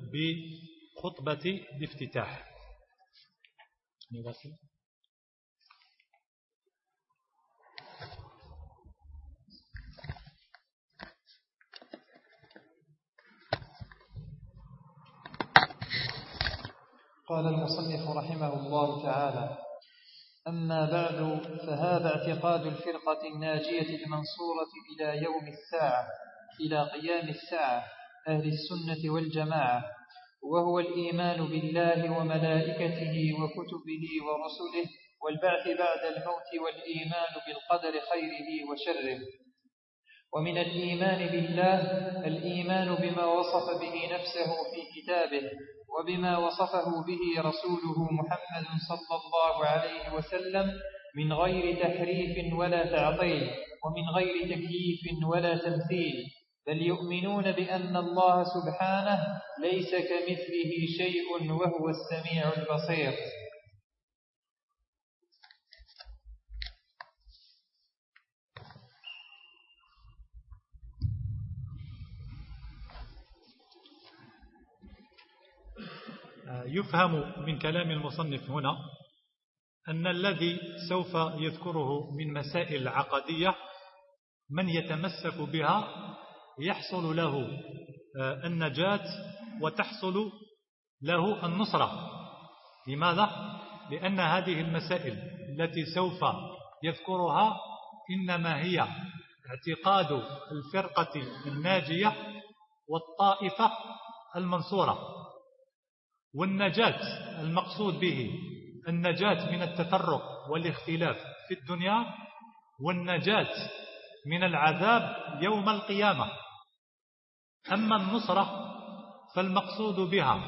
بخطبة الافتتاح. نواصل. قال المصنف رحمه الله تعالى: أما بعد، فهذا اعتقاد الفرقة الناجية المنصورة إلى يوم الساعة إلى قيام الساعة أهل السنة والجماعة، وهو الإيمان بالله وملائكته وكتبه ورسله والبعث بعد الموت والإيمان بالقدر خيره وشره. ومن الإيمان بالله الإيمان بما وصف به نفسه في كتابه وبما وصفه به رسوله محمد صلى الله عليه وسلم من غير تحريف ولا تعطيل، ومن غير تكييف ولا تمثيل، بل يؤمنون بأن الله سبحانه ليس كمثله شيء وهو السميع البصير. يفهم من كلام المصنف هنا أن الذي سوف يذكره من مسائل عقدية من يتمسك بها يحصل له النجاة وتحصل له النصرة. لماذا؟ لأن هذه المسائل التي سوف يذكرها إنما هي اعتقاد الفرقة الناجية والطائفة المنصورة. والنجاة المقصود به النجاة من التفرق والاختلاف في الدنيا، والنجاة من العذاب يوم القيامة. أما النصرة فالمقصود بها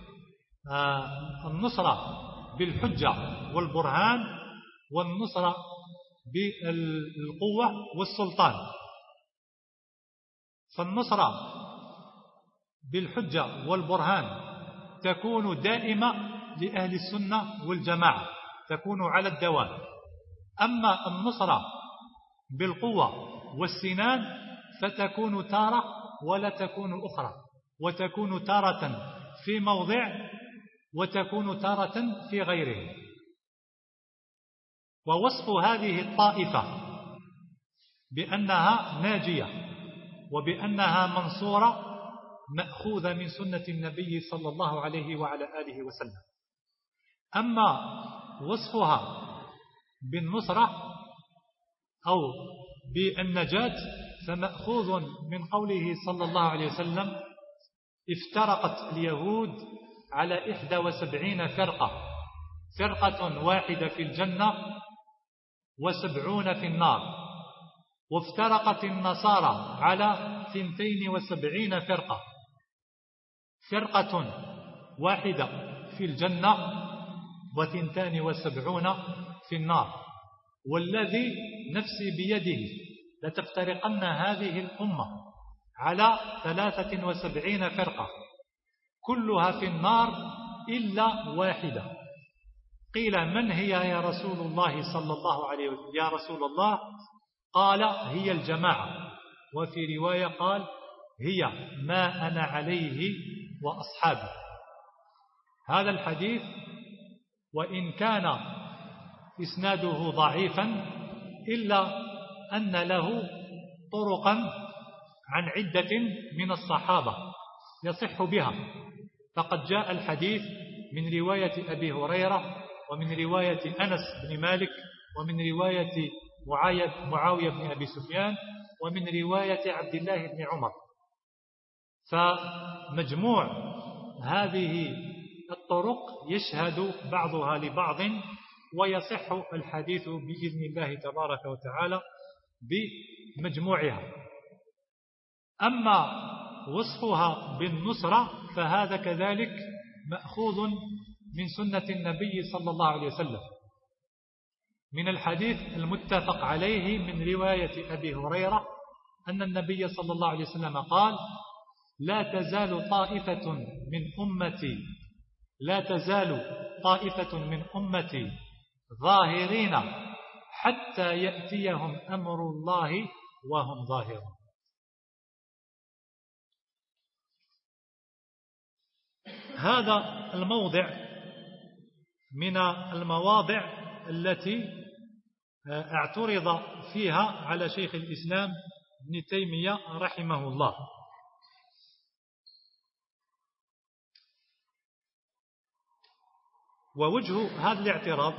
النصرة بالحجة والبرهان، والنصرة بالقوة والسلطان. فالنصرة بالحجة والبرهان تكون دائمة لأهل السنة والجماعة، تكون على الدوام. أما النصرة بالقوة والسنان فتكون تارة ولا تكون أخرى، وتكون تارة في موضع وتكون تارة في غيره. ووصف هذه الطائفة بأنها ناجية وبأنها منصورة مأخوذة من سنة النبي صلى الله عليه وعلى آله وسلم. أما وصفها بالنصرة أو بالنجاة فمأخوذ من قوله صلى الله عليه وسلم: افترقت اليهود على إحدى وسبعين فرقة، فرقة واحدة في الجنة وسبعون في النار. وافترقت النصارى على ثنتين وسبعين فرقة، فرقة واحدة في الجنة وثنتان وسبعون في النار. والذي نفسي بيده لتفترقن هذه الأمة على ثلاثة وسبعين فرقة كلها في النار إلا واحدة. قيل: من هي يا رسول الله صلى الله عليه وسلم؟ يا رسول الله، قال: هي الجماعة. وفي رواية قال: هي ما أنا عليه وأصحابي. هذا الحديث وإن كان إسناده ضعيفا إلا أن له طرقا عن عدة من الصحابة يصح بها. فقد جاء الحديث من رواية أبي هريرة، ومن رواية أنس بن مالك، ومن رواية معاوية بن أبي سفيان، ومن رواية عبد الله بن عمر. فمجموع هذه الطرق يشهد بعضها لبعض، ويصح الحديث بإذن الله تبارك وتعالى بمجموعها. أما وصفها بالنصرة فهذا كذلك مأخوذ من سنة النبي صلى الله عليه وسلم، من الحديث المتفق عليه من رواية أبي هريرة أن النبي صلى الله عليه وسلم قال: لا تزال طائفة من أمتي لا تزال طائفة من أمتي ظاهرين حتى يأتيهم أمر الله وهم ظاهرون. هذا الموضع من المواضع التي اعترض فيها على شيخ الإسلام ابن تيمية رحمه الله. ووجه هذا الاعتراض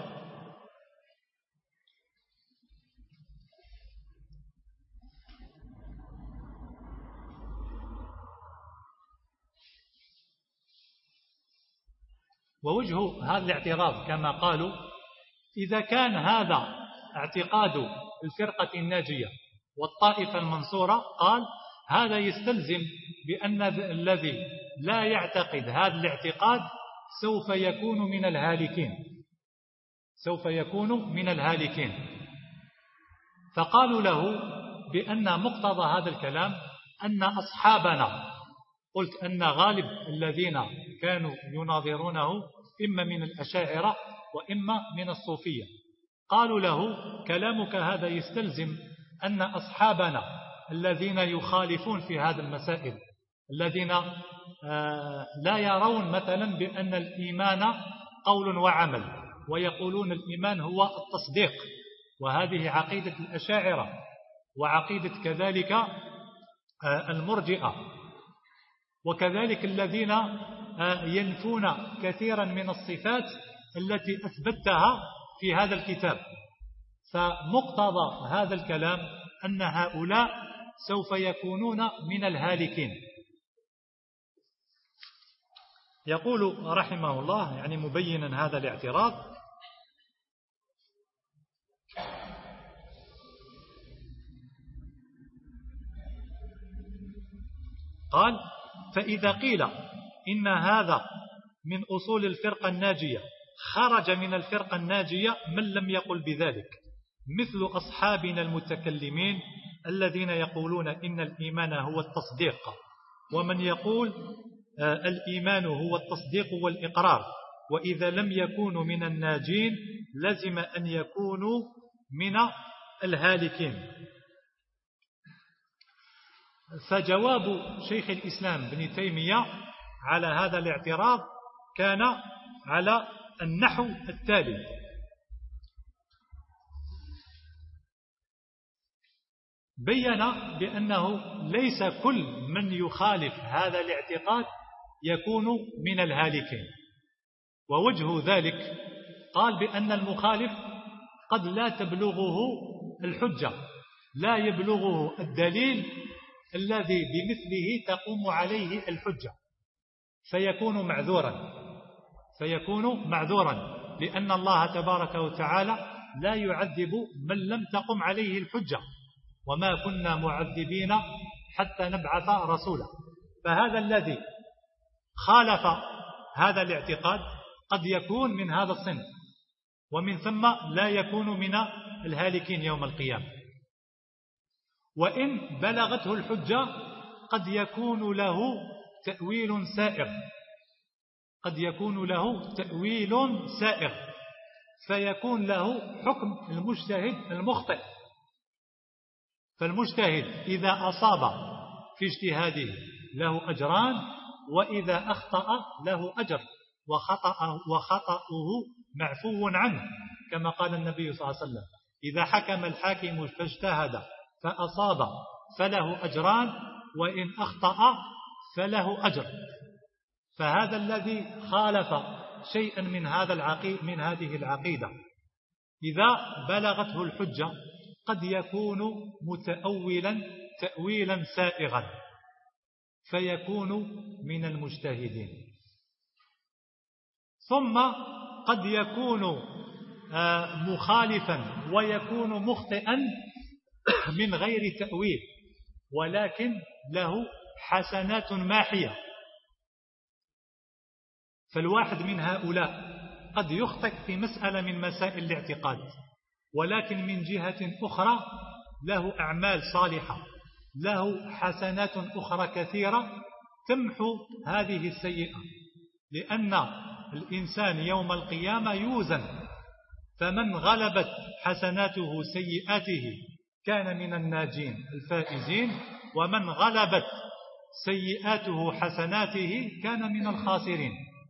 ووجه هذا الاعتراض كما قالوا: إذا كان هذا اعتقاد الفرقة الناجية والطائفة المنصورة، قال: هذا يستلزم بأن الذي لا يعتقد هذا الاعتقاد سوف يكون من الهالكين سوف يكون من الهالكين. فقالوا له بأن مقتضى هذا الكلام أن أصحابنا، قلت أن غالب الذين كانوا يناظرونه إما من الأشاعرة وإما من الصوفية، قالوا له: كلامك هذا يستلزم أن أصحابنا الذين يخالفون في هذه المسائل، الذين لا يرون مثلا بأن الإيمان قول وعمل، ويقولون الإيمان هو التصديق، وهذه عقيدة الأشاعرة وعقيدة كذلك المرجئة، وكذلك الذين ينفون كثيرا من الصفات التي أثبتها في هذا الكتاب. فمقتضى هذا الكلام أن هؤلاء سوف يكونون من الهالكين. يقول رحمه الله يعني مبينا هذا الاعتراض: قال: فإذا قيل إن هذا من أصول الفرقة الناجية خرج من الفرقة الناجية من لم يقل بذلك، مثل أصحابنا المتكلمين الذين يقولون إن الإيمان هو التصديق، ومن يقول الإيمان هو التصديق والإقرار، وإذا لم يكونوا من الناجين لزم أن يكونوا من الهالكين. فجواب شيخ الإسلام ابن تيمية على هذا الاعتراض كان على النحو التالي: بين بأنه ليس كل من يخالف هذا الاعتقاد يكون من الهالكين. ووجه ذلك قال بأن المخالف قد لا تبلغه الحجة، لا يبلغه الدليل الذي بمثله تقوم عليه الحجة، فيكون معذورا فيكون معذورا لأن الله تبارك وتعالى لا يعذب من لم تقم عليه الحجة، وما كنا معذبين حتى نبعث رسولا. فهذا الذي خالف هذا الاعتقاد قد يكون من هذا الصنف، ومن ثم لا يكون من الهالكين يوم القيامة. وإن بلغته الحجة قد يكون له تأويل سائغ قد يكون له تأويل سائغ فيكون له حكم المجتهد المخطئ. فالمجتهد إذا أصاب في اجتهاده له أجران، وإذا أخطأ له أجر، وخطأه, وخطأه معفو عنه، كما قال النبي صلى الله عليه وسلم: إذا حكم الحاكم فاجتهد فأصاب فله أجران، وإن أخطأ فله أجر. فهذا الذي خالف شيئا من هذا العقيد من هذه العقيدة إذا بلغته الحجة قد يكون متأولا تأويلا سائغا فيكون من المجتهدين. ثم قد يكون مخالفا ويكون مخطئا من غير تأويل، ولكن له حسنات ماحية. فالواحد من هؤلاء قد يخطئ في مسألة من مسائل الاعتقاد، ولكن من جهة أخرى له أعمال صالحة، له حسنات أخرى كثيرة تمحو هذه السيئة، لأن الإنسان يوم القيامة يوزن، فمن غلبت حسناته سيئاته كان من الناجين الفائزين، ومن غلبت سيئاته حسناته كان من الخاسرين.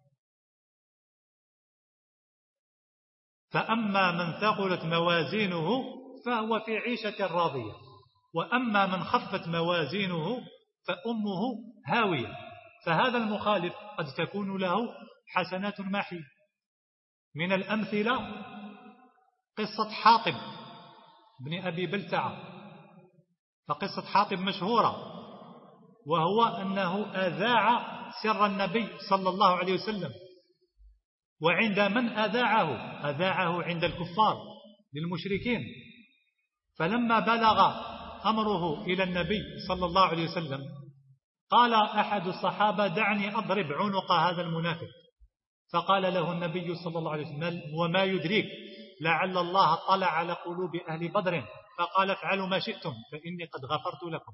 فأما من ثقلت موازينه فهو في عيشة راضية، وأما من خفت موازينه فأمه هاوية. فهذا المخالف قد تكون له حسنات ماحية. من الأمثلة قصة حاطب بن أبي بلتعة. فقصة حاطب مشهورة، وهو أنه أذاع سر النبي صلى الله عليه وسلم، وعند من أذاعه؟ أذاعه عند الكفار للمشركين. فلما بلغ أمره إلى النبي صلى الله عليه وسلم قال أحد الصحابة: دعني أضرب عنق هذا المنافق. فقال له النبي صلى الله عليه وسلم: وما يدريك لعل الله طلع على قلوب أهل بدر فقال: افعلوا ما شئتم فإني قد غفرت لكم.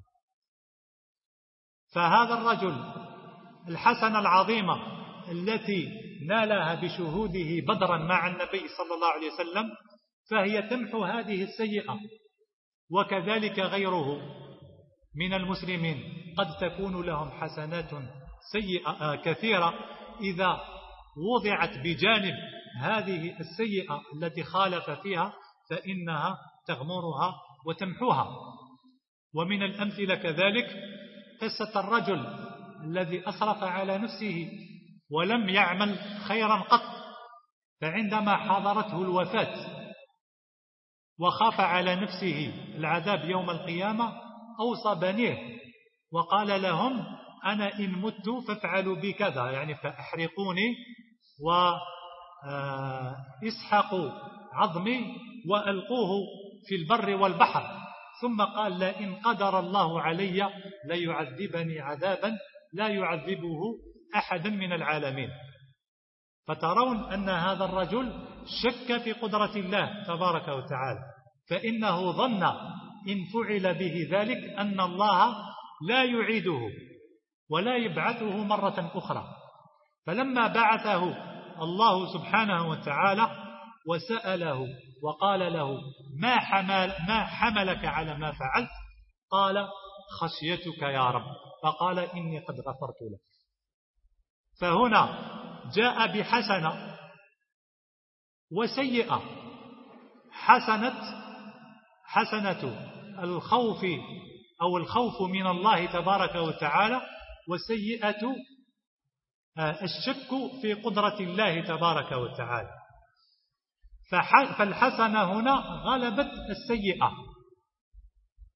فهذا الرجل الحسنة العظيمة التي نالها بشهوده بدرا مع النبي صلى الله عليه وسلم فهي تمحو هذه السيئة. وكذلك غيره من المسلمين قد تكون لهم حسنات سيئة كثيرة إذا وضعت بجانب هذه السيئة التي خالف فيها فإنها تغمرها وتمحوها. ومن الأمثلة كذلك قصة الرجل الذي أسرف على نفسه ولم يعمل خيرا قط، فعندما حضرته الوفاة وخاف على نفسه العذاب يوم القيامة أوصى بنيه وقال لهم: أنا إن مت فافعلوا بي كذا، يعني فأحرقوني واسحقوا عظمي وألقوه في البر والبحر. ثم قال: لئن قدر الله علي ليعذبني عذابا لا يعذبه أحدا من العالمين. فترون أن هذا الرجل شك في قدرة الله تبارك وتعالى، فإنه ظن إن فعل به ذلك أن الله لا يعيده ولا يبعثه مرة أخرى. فلما بعثه الله سبحانه وتعالى وسأله وقال له: ما, حمل ما حملك على ما فعلت؟ قال: خشيتك يا رب. فقال: إني قد غفرت لك. فهنا جاء بحسنة وسيئة. حسنة حسنة الخوف أو الخوف من الله تبارك وتعالى، وسيئة الشك في قدرة الله تبارك وتعالى. فالحسنة هنا غلبت السيئة،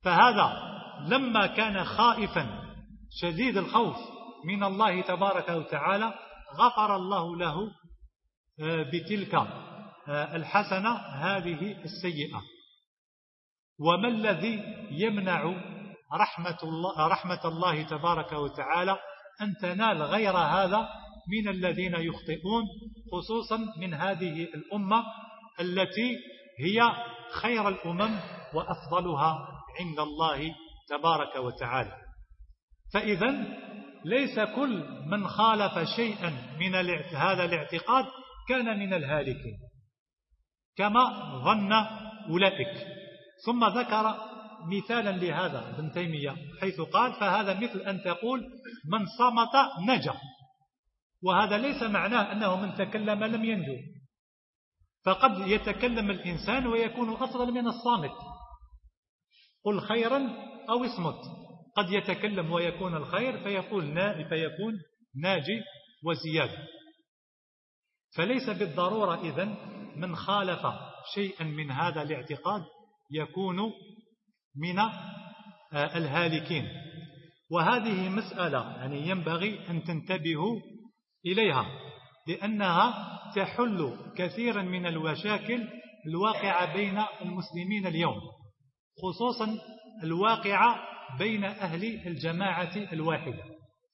فهذا لما كان خائفا شديد الخوف من الله تبارك وتعالى غفر الله له بتلك الحسنة هذه السيئة. وما الذي يمنع رحمة الله, رحمة الله تبارك وتعالى أن تنال غير هذا من الذين يخطئون، خصوصا من هذه الأمة التي هي خير الأمم وأفضلها عند الله تبارك وتعالى. فإذا ليس كل من خالف شيئا من هذا الاعتقاد كان من الهالكين كما ظن أولئك. ثم ذكر مثالا لهذا ابن تيمية حيث قال فهذا مثل أن تقول من صمت نجا، وهذا ليس معناه أنه من تكلم لم ينجو، فقد يتكلم الإنسان ويكون أفضل من الصامت، قل خيرا أو اصمت، قد يتكلم ويكون الخير فيقول فيكون ناجي وزيادة. فليس بالضرورة إذن من خالف شيئا من هذا الاعتقاد يكون من الهالكين. وهذه مسألة يعني ينبغي أن تنتبهوا إليها، لأنها تحل كثيرا من المشاكل الواقعة بين المسلمين اليوم، خصوصا الواقعة بين أهل الجماعة الواحدة.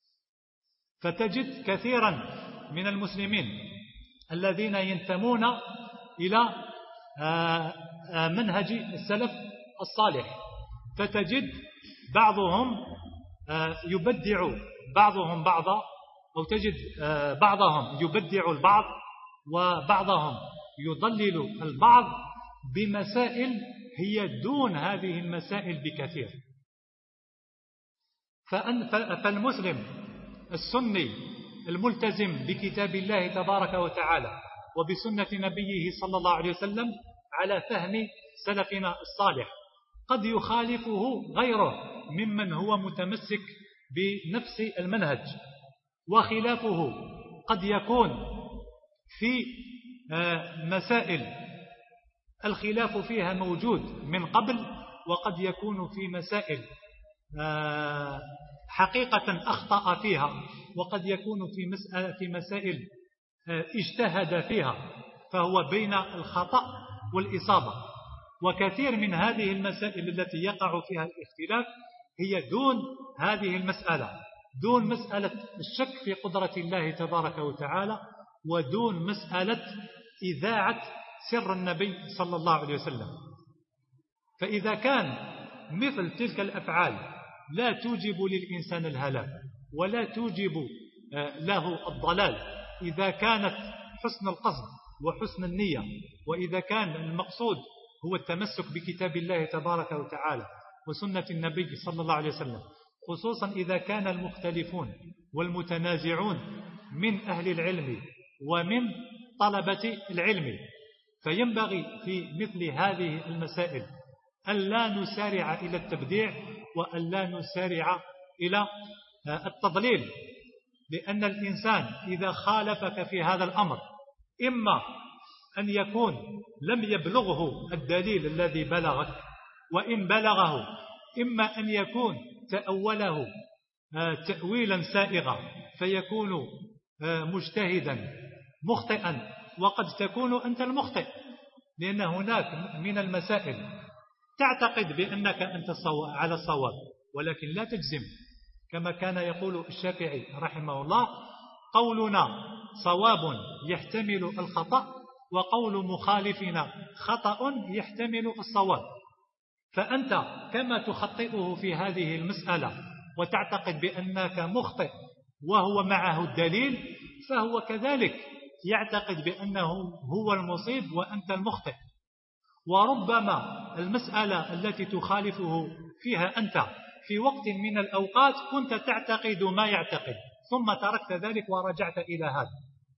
فتجد كثيرا من المسلمين الذين ينتمون إلى منهج السلف الصالح، فتجد بعضهم يبدع بعضهم بعضا، أو تجد بعضهم يبدع البعض وبعضهم يضلل البعض بمسائل هي دون هذه المسائل بكثير. فالمسلم السني الملتزم بكتاب الله تبارك وتعالى وبسنة نبيه صلى الله عليه وسلم على فهم سلفنا الصالح قد يخالفه غيره ممن هو متمسك بنفس المنهج، وخلافه قد يكون في مسائل الخلاف فيها موجود من قبل، وقد يكون في مسائل حقيقة أخطأ فيها، وقد يكون في مسألة في مسائل اجتهد فيها، فهو بين الخطأ والإصابة. وكثير من هذه المسائل التي يقع فيها الاختلاف هي دون هذه المسألة، دون مسألة الشك في قدرة الله تبارك وتعالى، ودون مسألة إذاعة سر النبي صلى الله عليه وسلم. فإذا كان مثل تلك الأفعال لا توجب للإنسان الهلاك ولا توجب له الضلال إذا كانت حسن القصد وحسن النية، وإذا كان المقصود هو التمسك بكتاب الله تبارك وتعالى وسنة النبي صلى الله عليه وسلم، خصوصا إذا كان المختلفون والمتنازعون من أهل العلم ومن طلبة العلم، فينبغي في مثل هذه المسائل ألا نسارع إلى التبديع وألا نسارع إلى التضليل، لأن الإنسان إذا خالفك في هذا الأمر إما أن يكون لم يبلغه الدليل الذي بلغك، وإن بلغه إما أن يكون تأوله تأويلا سائغا فيكون مجتهدا مخطئا، وقد تكون أنت المخطئ، لأن هناك من المسائل تعتقد بأنك أنت على الصواب ولكن لا تجزم، كما كان يقول الشافعي رحمه الله: قولنا صواب يحتمل الخطأ، وقول مخالفنا خطأ يحتمل الصواب. فأنت كما تخطئه في هذه المسألة وتعتقد بأنك مخطئ وهو معه الدليل، فهو كذلك يعتقد بأنه هو المصيب وأنت المخطئ. وربما المسألة التي تخالفه فيها أنت في وقت من الأوقات كنت تعتقد ما يعتقد، ثم تركت ذلك ورجعت إلى هذا،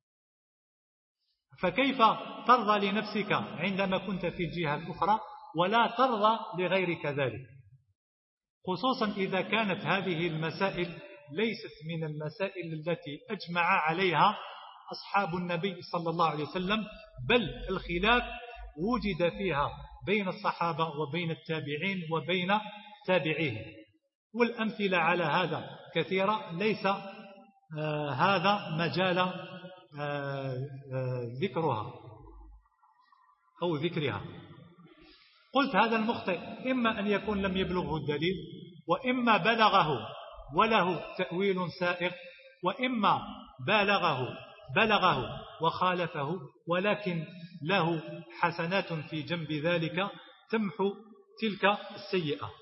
فكيف ترضى لنفسك عندما كنت في الجهة الأخرى ولا ترضى لغيرك ذلك؟ خصوصا إذا كانت هذه المسائل ليست من المسائل التي أجمع عليها أصحاب النبي صلى الله عليه وسلم، بل الخلاف وجد فيها بين الصحابة وبين التابعين وبين تابعيه. والأمثلة على هذا كثيرة، ليس آه هذا مجال آه آه ذكرها أو ذكرها. قلت هذا المخطئ إما أن يكون لم يبلغه الدليل، وإما بلغه وله تأويل سائغ، وإما بالغه بلغه وخالفه ولكن له حسنات في جنب ذلك تمحو تلك السيئة.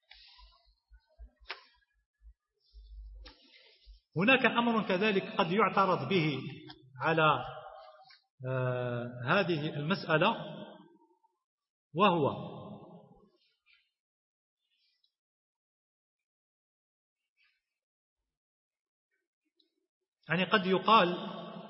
هناك أمر كذلك قد يعترض به على آه هذه المسألة، وهو يعني قد يقال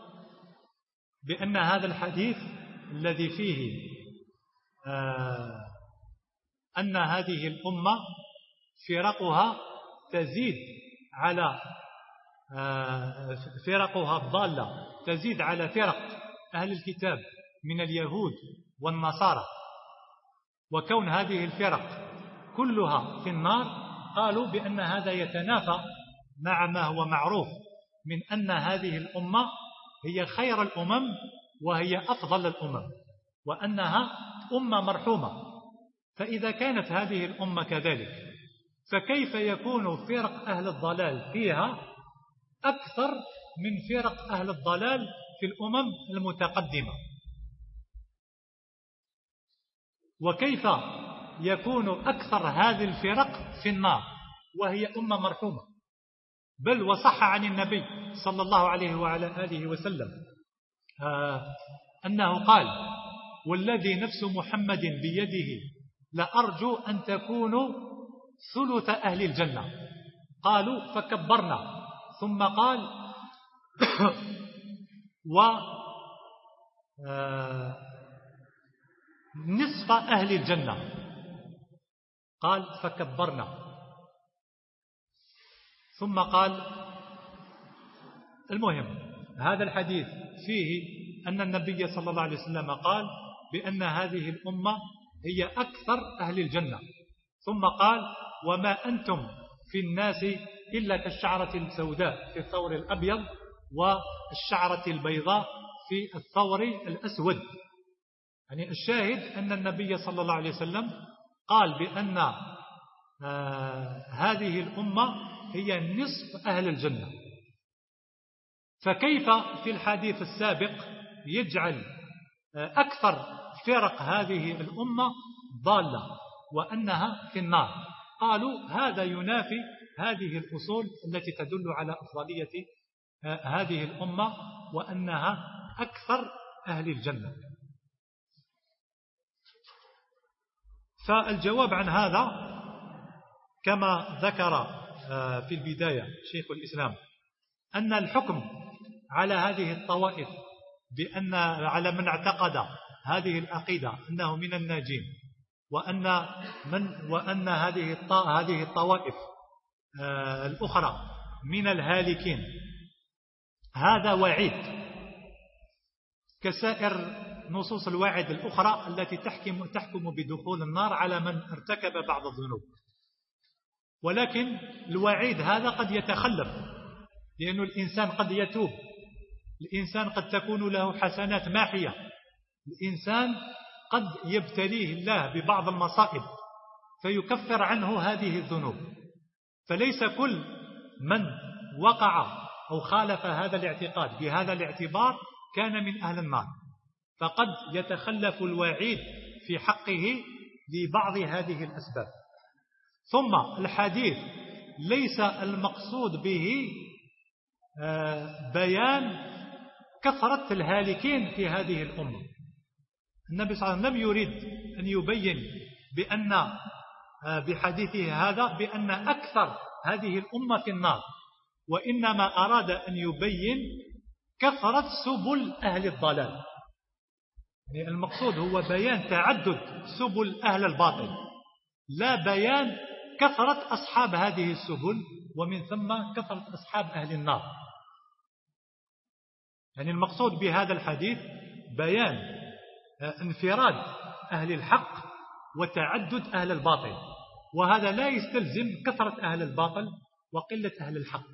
بأن هذا الحديث الذي فيه آه أن هذه الأمة فرقها تزيد على آه فرقها الضالة تزيد على فرق أهل الكتاب من اليهود والنصارى، وكون هذه الفرق كلها في النار، قالوا بأن هذا يتنافى مع ما هو معروف من أن هذه الأمة هي خير الأمم وهي أفضل الأمم، وأنها أمة مرحومة. فإذا كانت هذه الأمة كذلك، فكيف يكون فرق أهل الضلال فيها أكثر من فرق أهل الضلال في الأمم المتقدمة؟ وكيف يكون أكثر هذه الفرق في النار وهي أمة مرحومة؟ بل وصح عن النبي صلى الله عليه وعلى آله وسلم آه أنه قال: والذي نفس محمد بيده لأرجو أن تكونوا ثلث أهل الجنة. قالوا فكبرنا، ثم قال و آه نصف أهل الجنة. قال فكبرنا، ثم قال. المهم هذا الحديث فيه أن النبي صلى الله عليه وسلم قال بأن هذه الأمة هي أكثر أهل الجنة، ثم قال: وما أنتم في الناس إلا كالشعرة السوداء في الثور الأبيض والشعرة البيضاء في الثور الأسود. يعني الشاهد أن النبي صلى الله عليه وسلم قال بأن آه هذه الأمة هي نصف أهل الجنة. فكيف في الحديث السابق يجعل آه أكثر فرق هذه الأمة ضالة وأنها في النار؟ قالوا هذا ينافي هذه الأصول التي تدل على أفضلية آه هذه الأمة وأنها أكثر أهل الجنة. فالجواب عن هذا كما ذكر في البداية شيخ الإسلام أن الحكم على هذه الطوائف بأن على من اعتقد هذه العقيدة أنه من الناجين، وأن من وأن هذه هذه الطوائف الأخرى من الهالكين، هذا وعيد كسائر نصوص الوعد الأخرى التي تحكم تحكم بدخول النار على من ارتكب بعض الذنوب. ولكن الوعيد هذا قد يتخلف، لأن الإنسان قد يتوب، الإنسان قد تكون له حسنات ماحية، الإنسان قد يبتليه الله ببعض المصائب فيكفر عنه هذه الذنوب. فليس كل من وقع أو خالف هذا الاعتقاد بهذا الاعتبار كان من أهل النار، فقد يتخلف الوعيد في حقه لبعض هذه الأسباب. ثم الحديث ليس المقصود به بيان كثرة الهالكين في هذه الأمة. النبي صلى الله عليه وسلم لم يريد أن يبين بأن بحديثه هذا بأن أكثر هذه الأمة في النار، وإنما أراد أن يبين كثرة سبل أهل الضلال. يعني المقصود هو بيان تعدد سبل أهل الباطل، لا بيان كثرة أصحاب هذه السبل ومن ثم كثرة أصحاب أهل النار. يعني المقصود بهذا الحديث بيان انفراد أهل الحق وتعدد أهل الباطل، وهذا لا يستلزم كثرة أهل الباطل وقلة أهل الحق.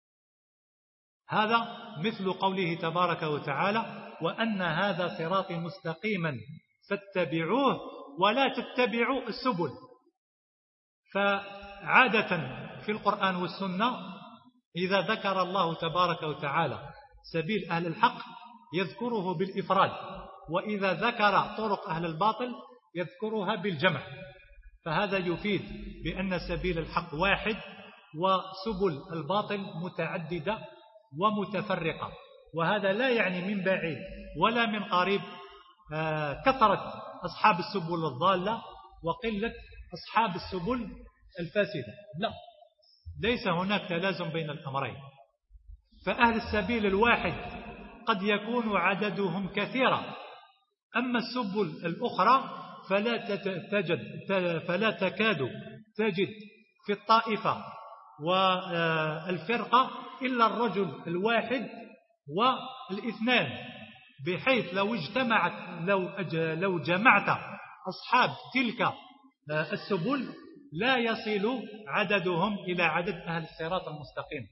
هذا مثل قوله تبارك وتعالى: وأن هذا صراطي مستقيما فاتبعوه ولا تتبعوا السبل. فعادة في القرآن والسنة إذا ذكر الله تبارك وتعالى سبيل أهل الحق يذكره بالإفراد، وإذا ذكر طرق أهل الباطل يذكرها بالجمع. فهذا يفيد بأن سبيل الحق واحد وسبل الباطل متعددة ومتفرقة. وهذا لا يعني من بعيد ولا من قريب كثرة أصحاب السبل الضالة وقلة أصحاب السبل الفاسدة، لا، ليس هناك تلازم بين الأمرين. فأهل السبيل الواحد قد يكون عددهم كثيرا، أما السبل الأخرى فلا تجد فلا تكاد تجد في الطائفة والفرقة إلا الرجل الواحد والاثنان، بحيث لو اجتمعت لو لو جمعت أصحاب تلك السبل لا يصل عددهم إلى عدد أهل الصراط المستقيم.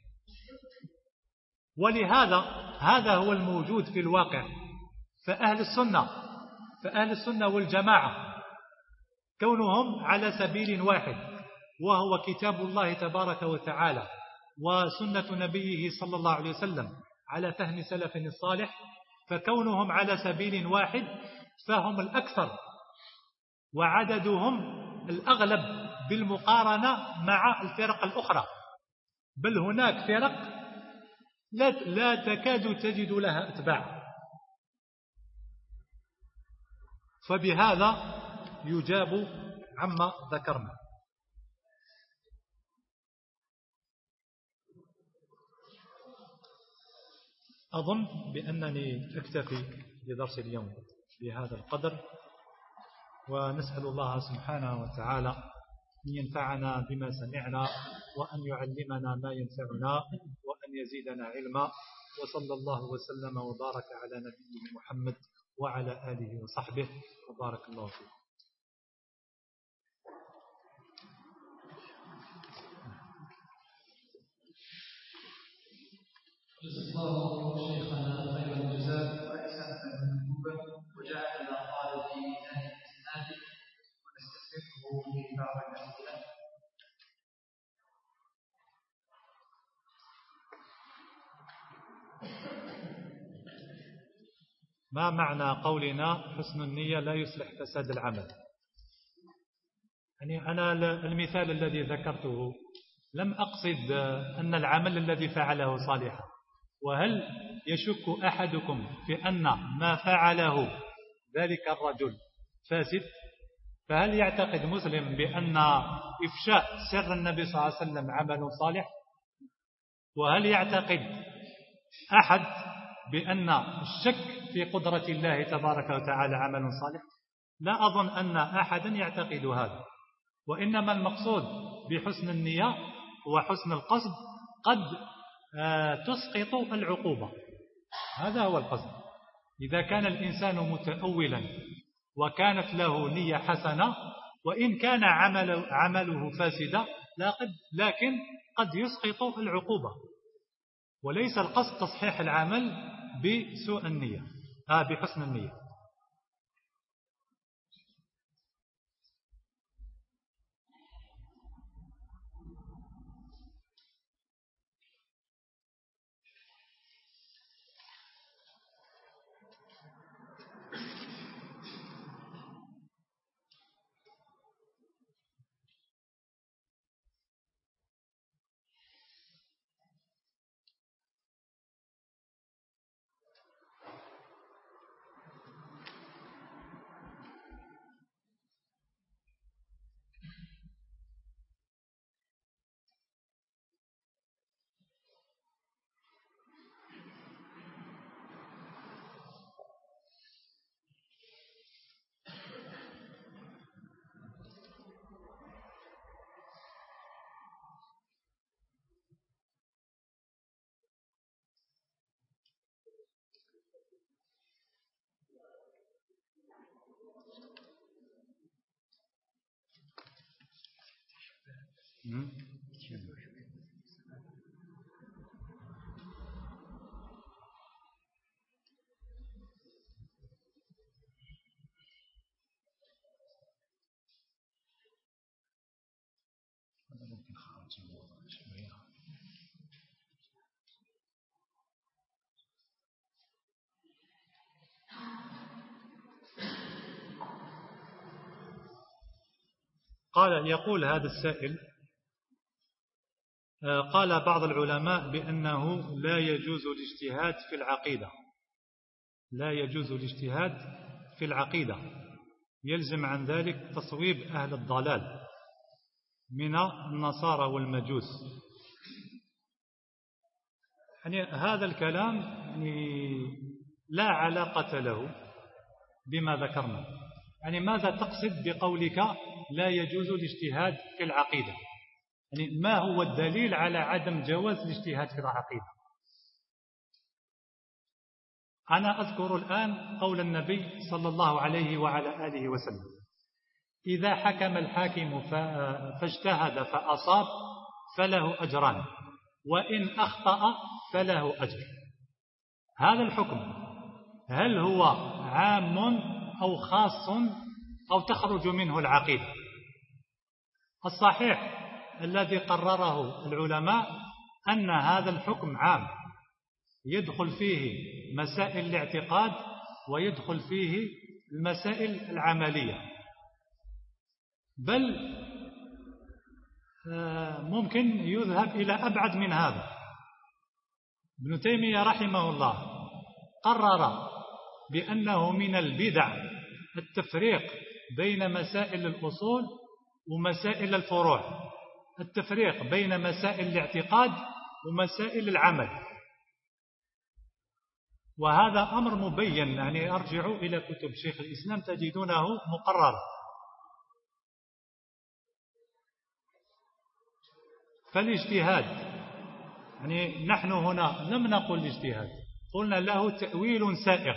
ولهذا هذا هو الموجود في الواقع. فأهل السنة فأهل السنة والجماعة كونهم على سبيل واحد وهو كتاب الله تبارك وتعالى وسنة نبيه صلى الله عليه وسلم على فهم سلفنا الصالح، فكونهم على سبيل واحد فهم الأكثر وعددهم الأغلب بالمقارنة مع الفرق الأخرى. بل هناك فرق لا, لا تكاد تجد لها أتباع. فبهذا يجاب عما ذكرنا. أظن بأنني أكتفي لدرس اليوم بهذا القدر، ونسأل الله سبحانه وتعالى أن ينفعنا بما سمعنا وأن يعلمنا ما ينفعنا وأن يزيدنا علما. وصلى الله وسلم وبارك على نبيه محمد وعلى آله وصحبه وبارك الله فيه. جزا الله شيخنا خير الجزاء وأحسن المثوبة وجعل قال في ميزان حسناته، ونستسلمه في بعض الأسئلة. ما معنى قولنا حسن النية لا يصلح فساد العمل؟ يعني أنا المثال الذي ذكرته لم أقصد أن العمل الذي فعله صالحا. وهل يشك أحدكم في أن ما فعله ذلك الرجل فاسد؟ فهل يعتقد مسلم بأن إفشاء سر النبي صلى الله عليه وسلم عمل صالح؟ وهل يعتقد أحد بأن الشك في قدرة الله تبارك وتعالى عمل صالح؟ لا أظن أن أحدا يعتقد هذا. وإنما المقصود بحسن النية وحسن القصد قد تسقط العقوبة. هذا هو القصد. إذا كان الإنسان متأولا وكانت له نية حسنة وإن كان عمل عمله فاسدا لكن قد يسقط العقوبة، وليس القصد تصحيح العمل بسوء النية آه بحسن النية. قال يقول هذا السائل قال بعض العلماء بأنه لا يجوز الاجتهاد في العقيدة لا يجوز الاجتهاد في العقيدة يلزم عن ذلك تصويب أهل الضلال من النصارى والمجوس. يعني هذا الكلام يعني لا علاقة له بما ذكرنا. يعني ماذا تقصد بقولك لا يجوز الاجتهاد في العقيدة؟ يعني ما هو الدليل على عدم جواز الاجتهاد في العقيدة؟ أنا أذكر الآن قول النبي صلى الله عليه وعلى آله وسلم: إذا حكم الحاكم فاجتهد فأصاب فله أجران وإن أخطأ فله أجر. هذا الحكم هل هو عام أو خاص أو تخرج منه العقيدة؟ الصحيح الذي قرره العلماء أن هذا الحكم عام يدخل فيه مسائل الاعتقاد ويدخل فيه المسائل العملية، بل ممكن يذهب إلى أبعد من هذا. ابن تيمية رحمه الله قرر بأنه من البدع التفريق بين مسائل الأصول ومسائل الفروع، التفريق بين مسائل الاعتقاد ومسائل العمل، وهذا أمر مبين. يعني أرجعوا إلى كتب شيخ الإسلام تجدونه مقرر. فالاجتهاد يعني نحن هنا لم نقل الاجتهاد، قلنا له تأويل سائغ،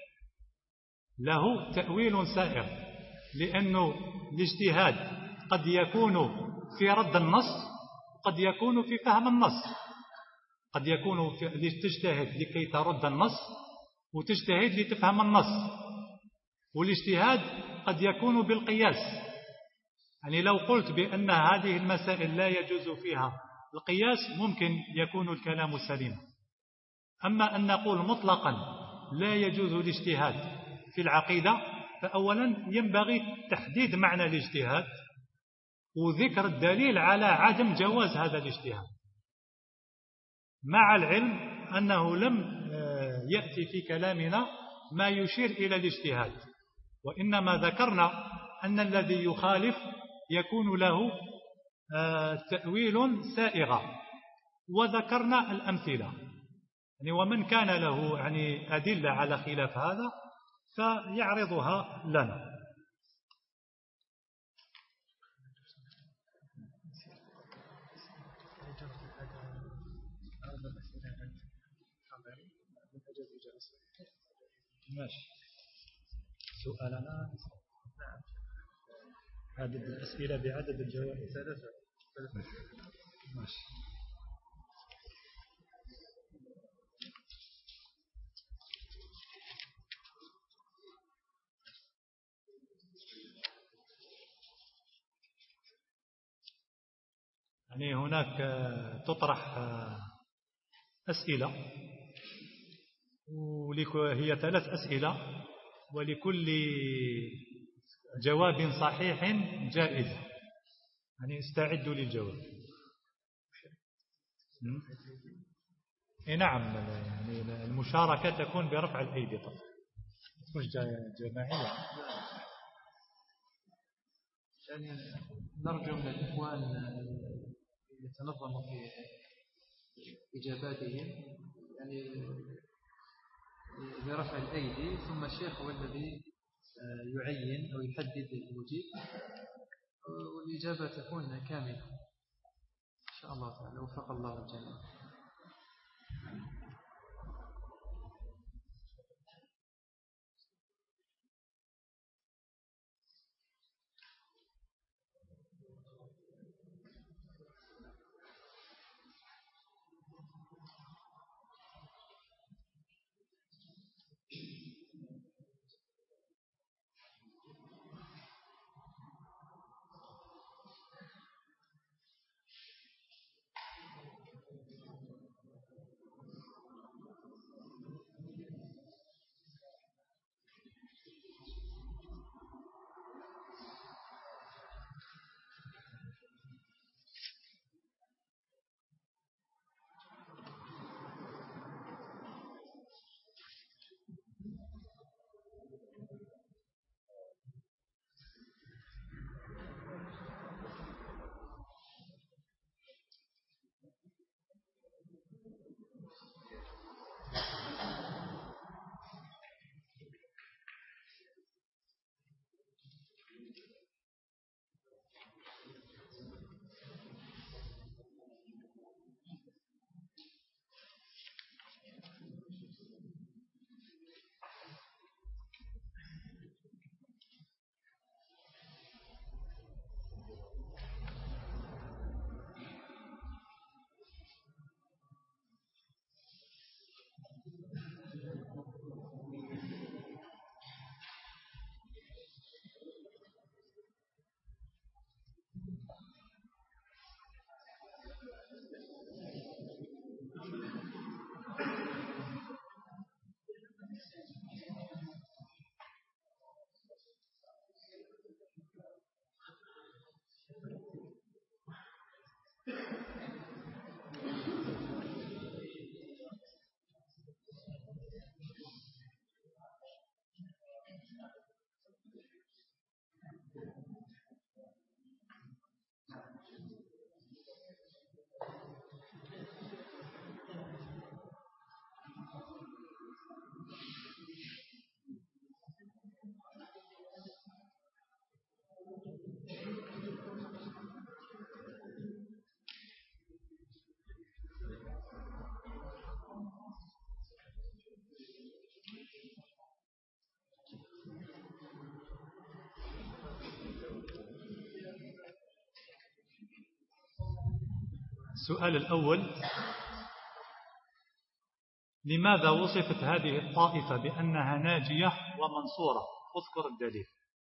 له تأويل سائغ، لأنه الاجتهاد قد يكون في رد النص وقد يكون في فهم النص. قد يكون تجتهد لكي ترد النص وتجتهد لتفهم النص. والاجتهاد قد يكون بالقياس، يعني لو قلت بأن هذه المسائل لا يجوز فيها القياس ممكن يكون الكلام سليما. أما أن نقول مطلقا لا يجوز الاجتهاد في العقيدة، فأولا ينبغي تحديد معنى الاجتهاد وذكر الدليل على عدم جواز هذا الاجتهاد، مع العلم أنه لم يأتي في كلامنا ما يشير إلى الاجتهاد، وإنما ذكرنا أن الذي يخالف يكون له تأويل سائغ، وذكرنا الأمثلة. يعني ومن كان له يعني أدلة على خلاف هذا فيعرضها لنا. ماشي. سؤالنا عدد الأسئلة بعدد الجواب ثلاثة. ماشي. يعني هناك تطرح أسئلة، وهي ثلاث أسئلة ولكل جواب صحيح جائزة. يعني استعدوا للجواب. نعم، يعني المشاركة تكون برفع الأيدي طبعا، مش جماعية. يعني نرجو من الإخوان يتنظموا في إجاباتهم، يعني برفع الأيدي، ثم الشيخ هو الذي يعين أو يحدد المجيب، والإجابة تكون كاملة إن شاء الله تعالى. وفق الله الجميع. السؤال الأول: لماذا وصفت هذه الطائفة بأنها ناجية ومنصورة؟ اذكر الدليل.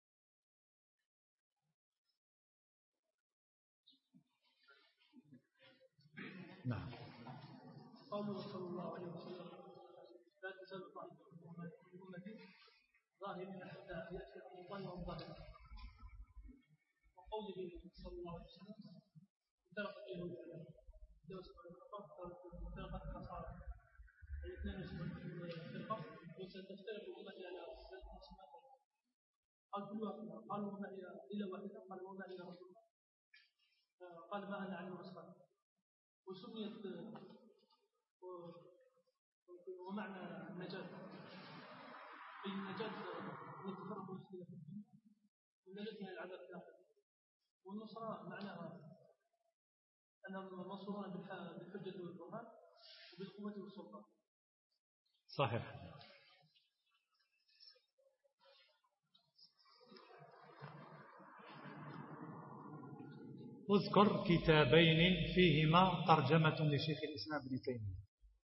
نعم. قوله صلى الله عليه وسلم: لا تزال طائفة من أمتي ظاهرين حتى يأتي الأمر وهم ظاهرون. وقوله صلى الله عليه وسلم: افترقت اليهود على دوس والخطاب وافترقت النصارى على اثنين وسبعين فرقة وستفترق أمتي على ثلاث وسبعين. قال كل واحد قال وما هي إلا واحدة؟ قال وما هي رسول الله؟ قال ما أنا عنه أصحابي. وسميت ومعنى النجاة النجاة من تفرق المشكلة في الدنيا والنجاة من العذاب في الآخرة. والنصرى معناها أنهم منصورون بالحجة والبرهان وبالقوة والسلطان. صحيح. اذكر كتابين فيهما ترجمة لشيخ الإسلام ابن تيمية.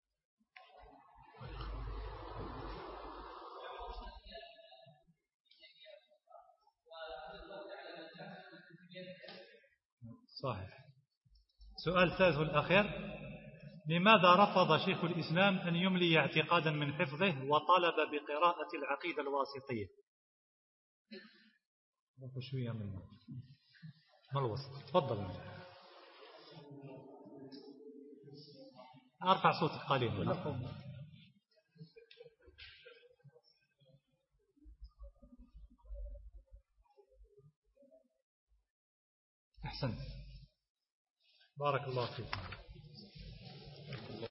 صحيح. سؤال ثالث الأخير: لماذا رفض شيخ الإسلام أن يملي اعتقادا من حفظه وطلب بقراءة العقيدة الواسطية؟ شوية منه ما الوسط؟ تفضل. أرفع صوتك قليلا. أحسنت، بارك الله فيك.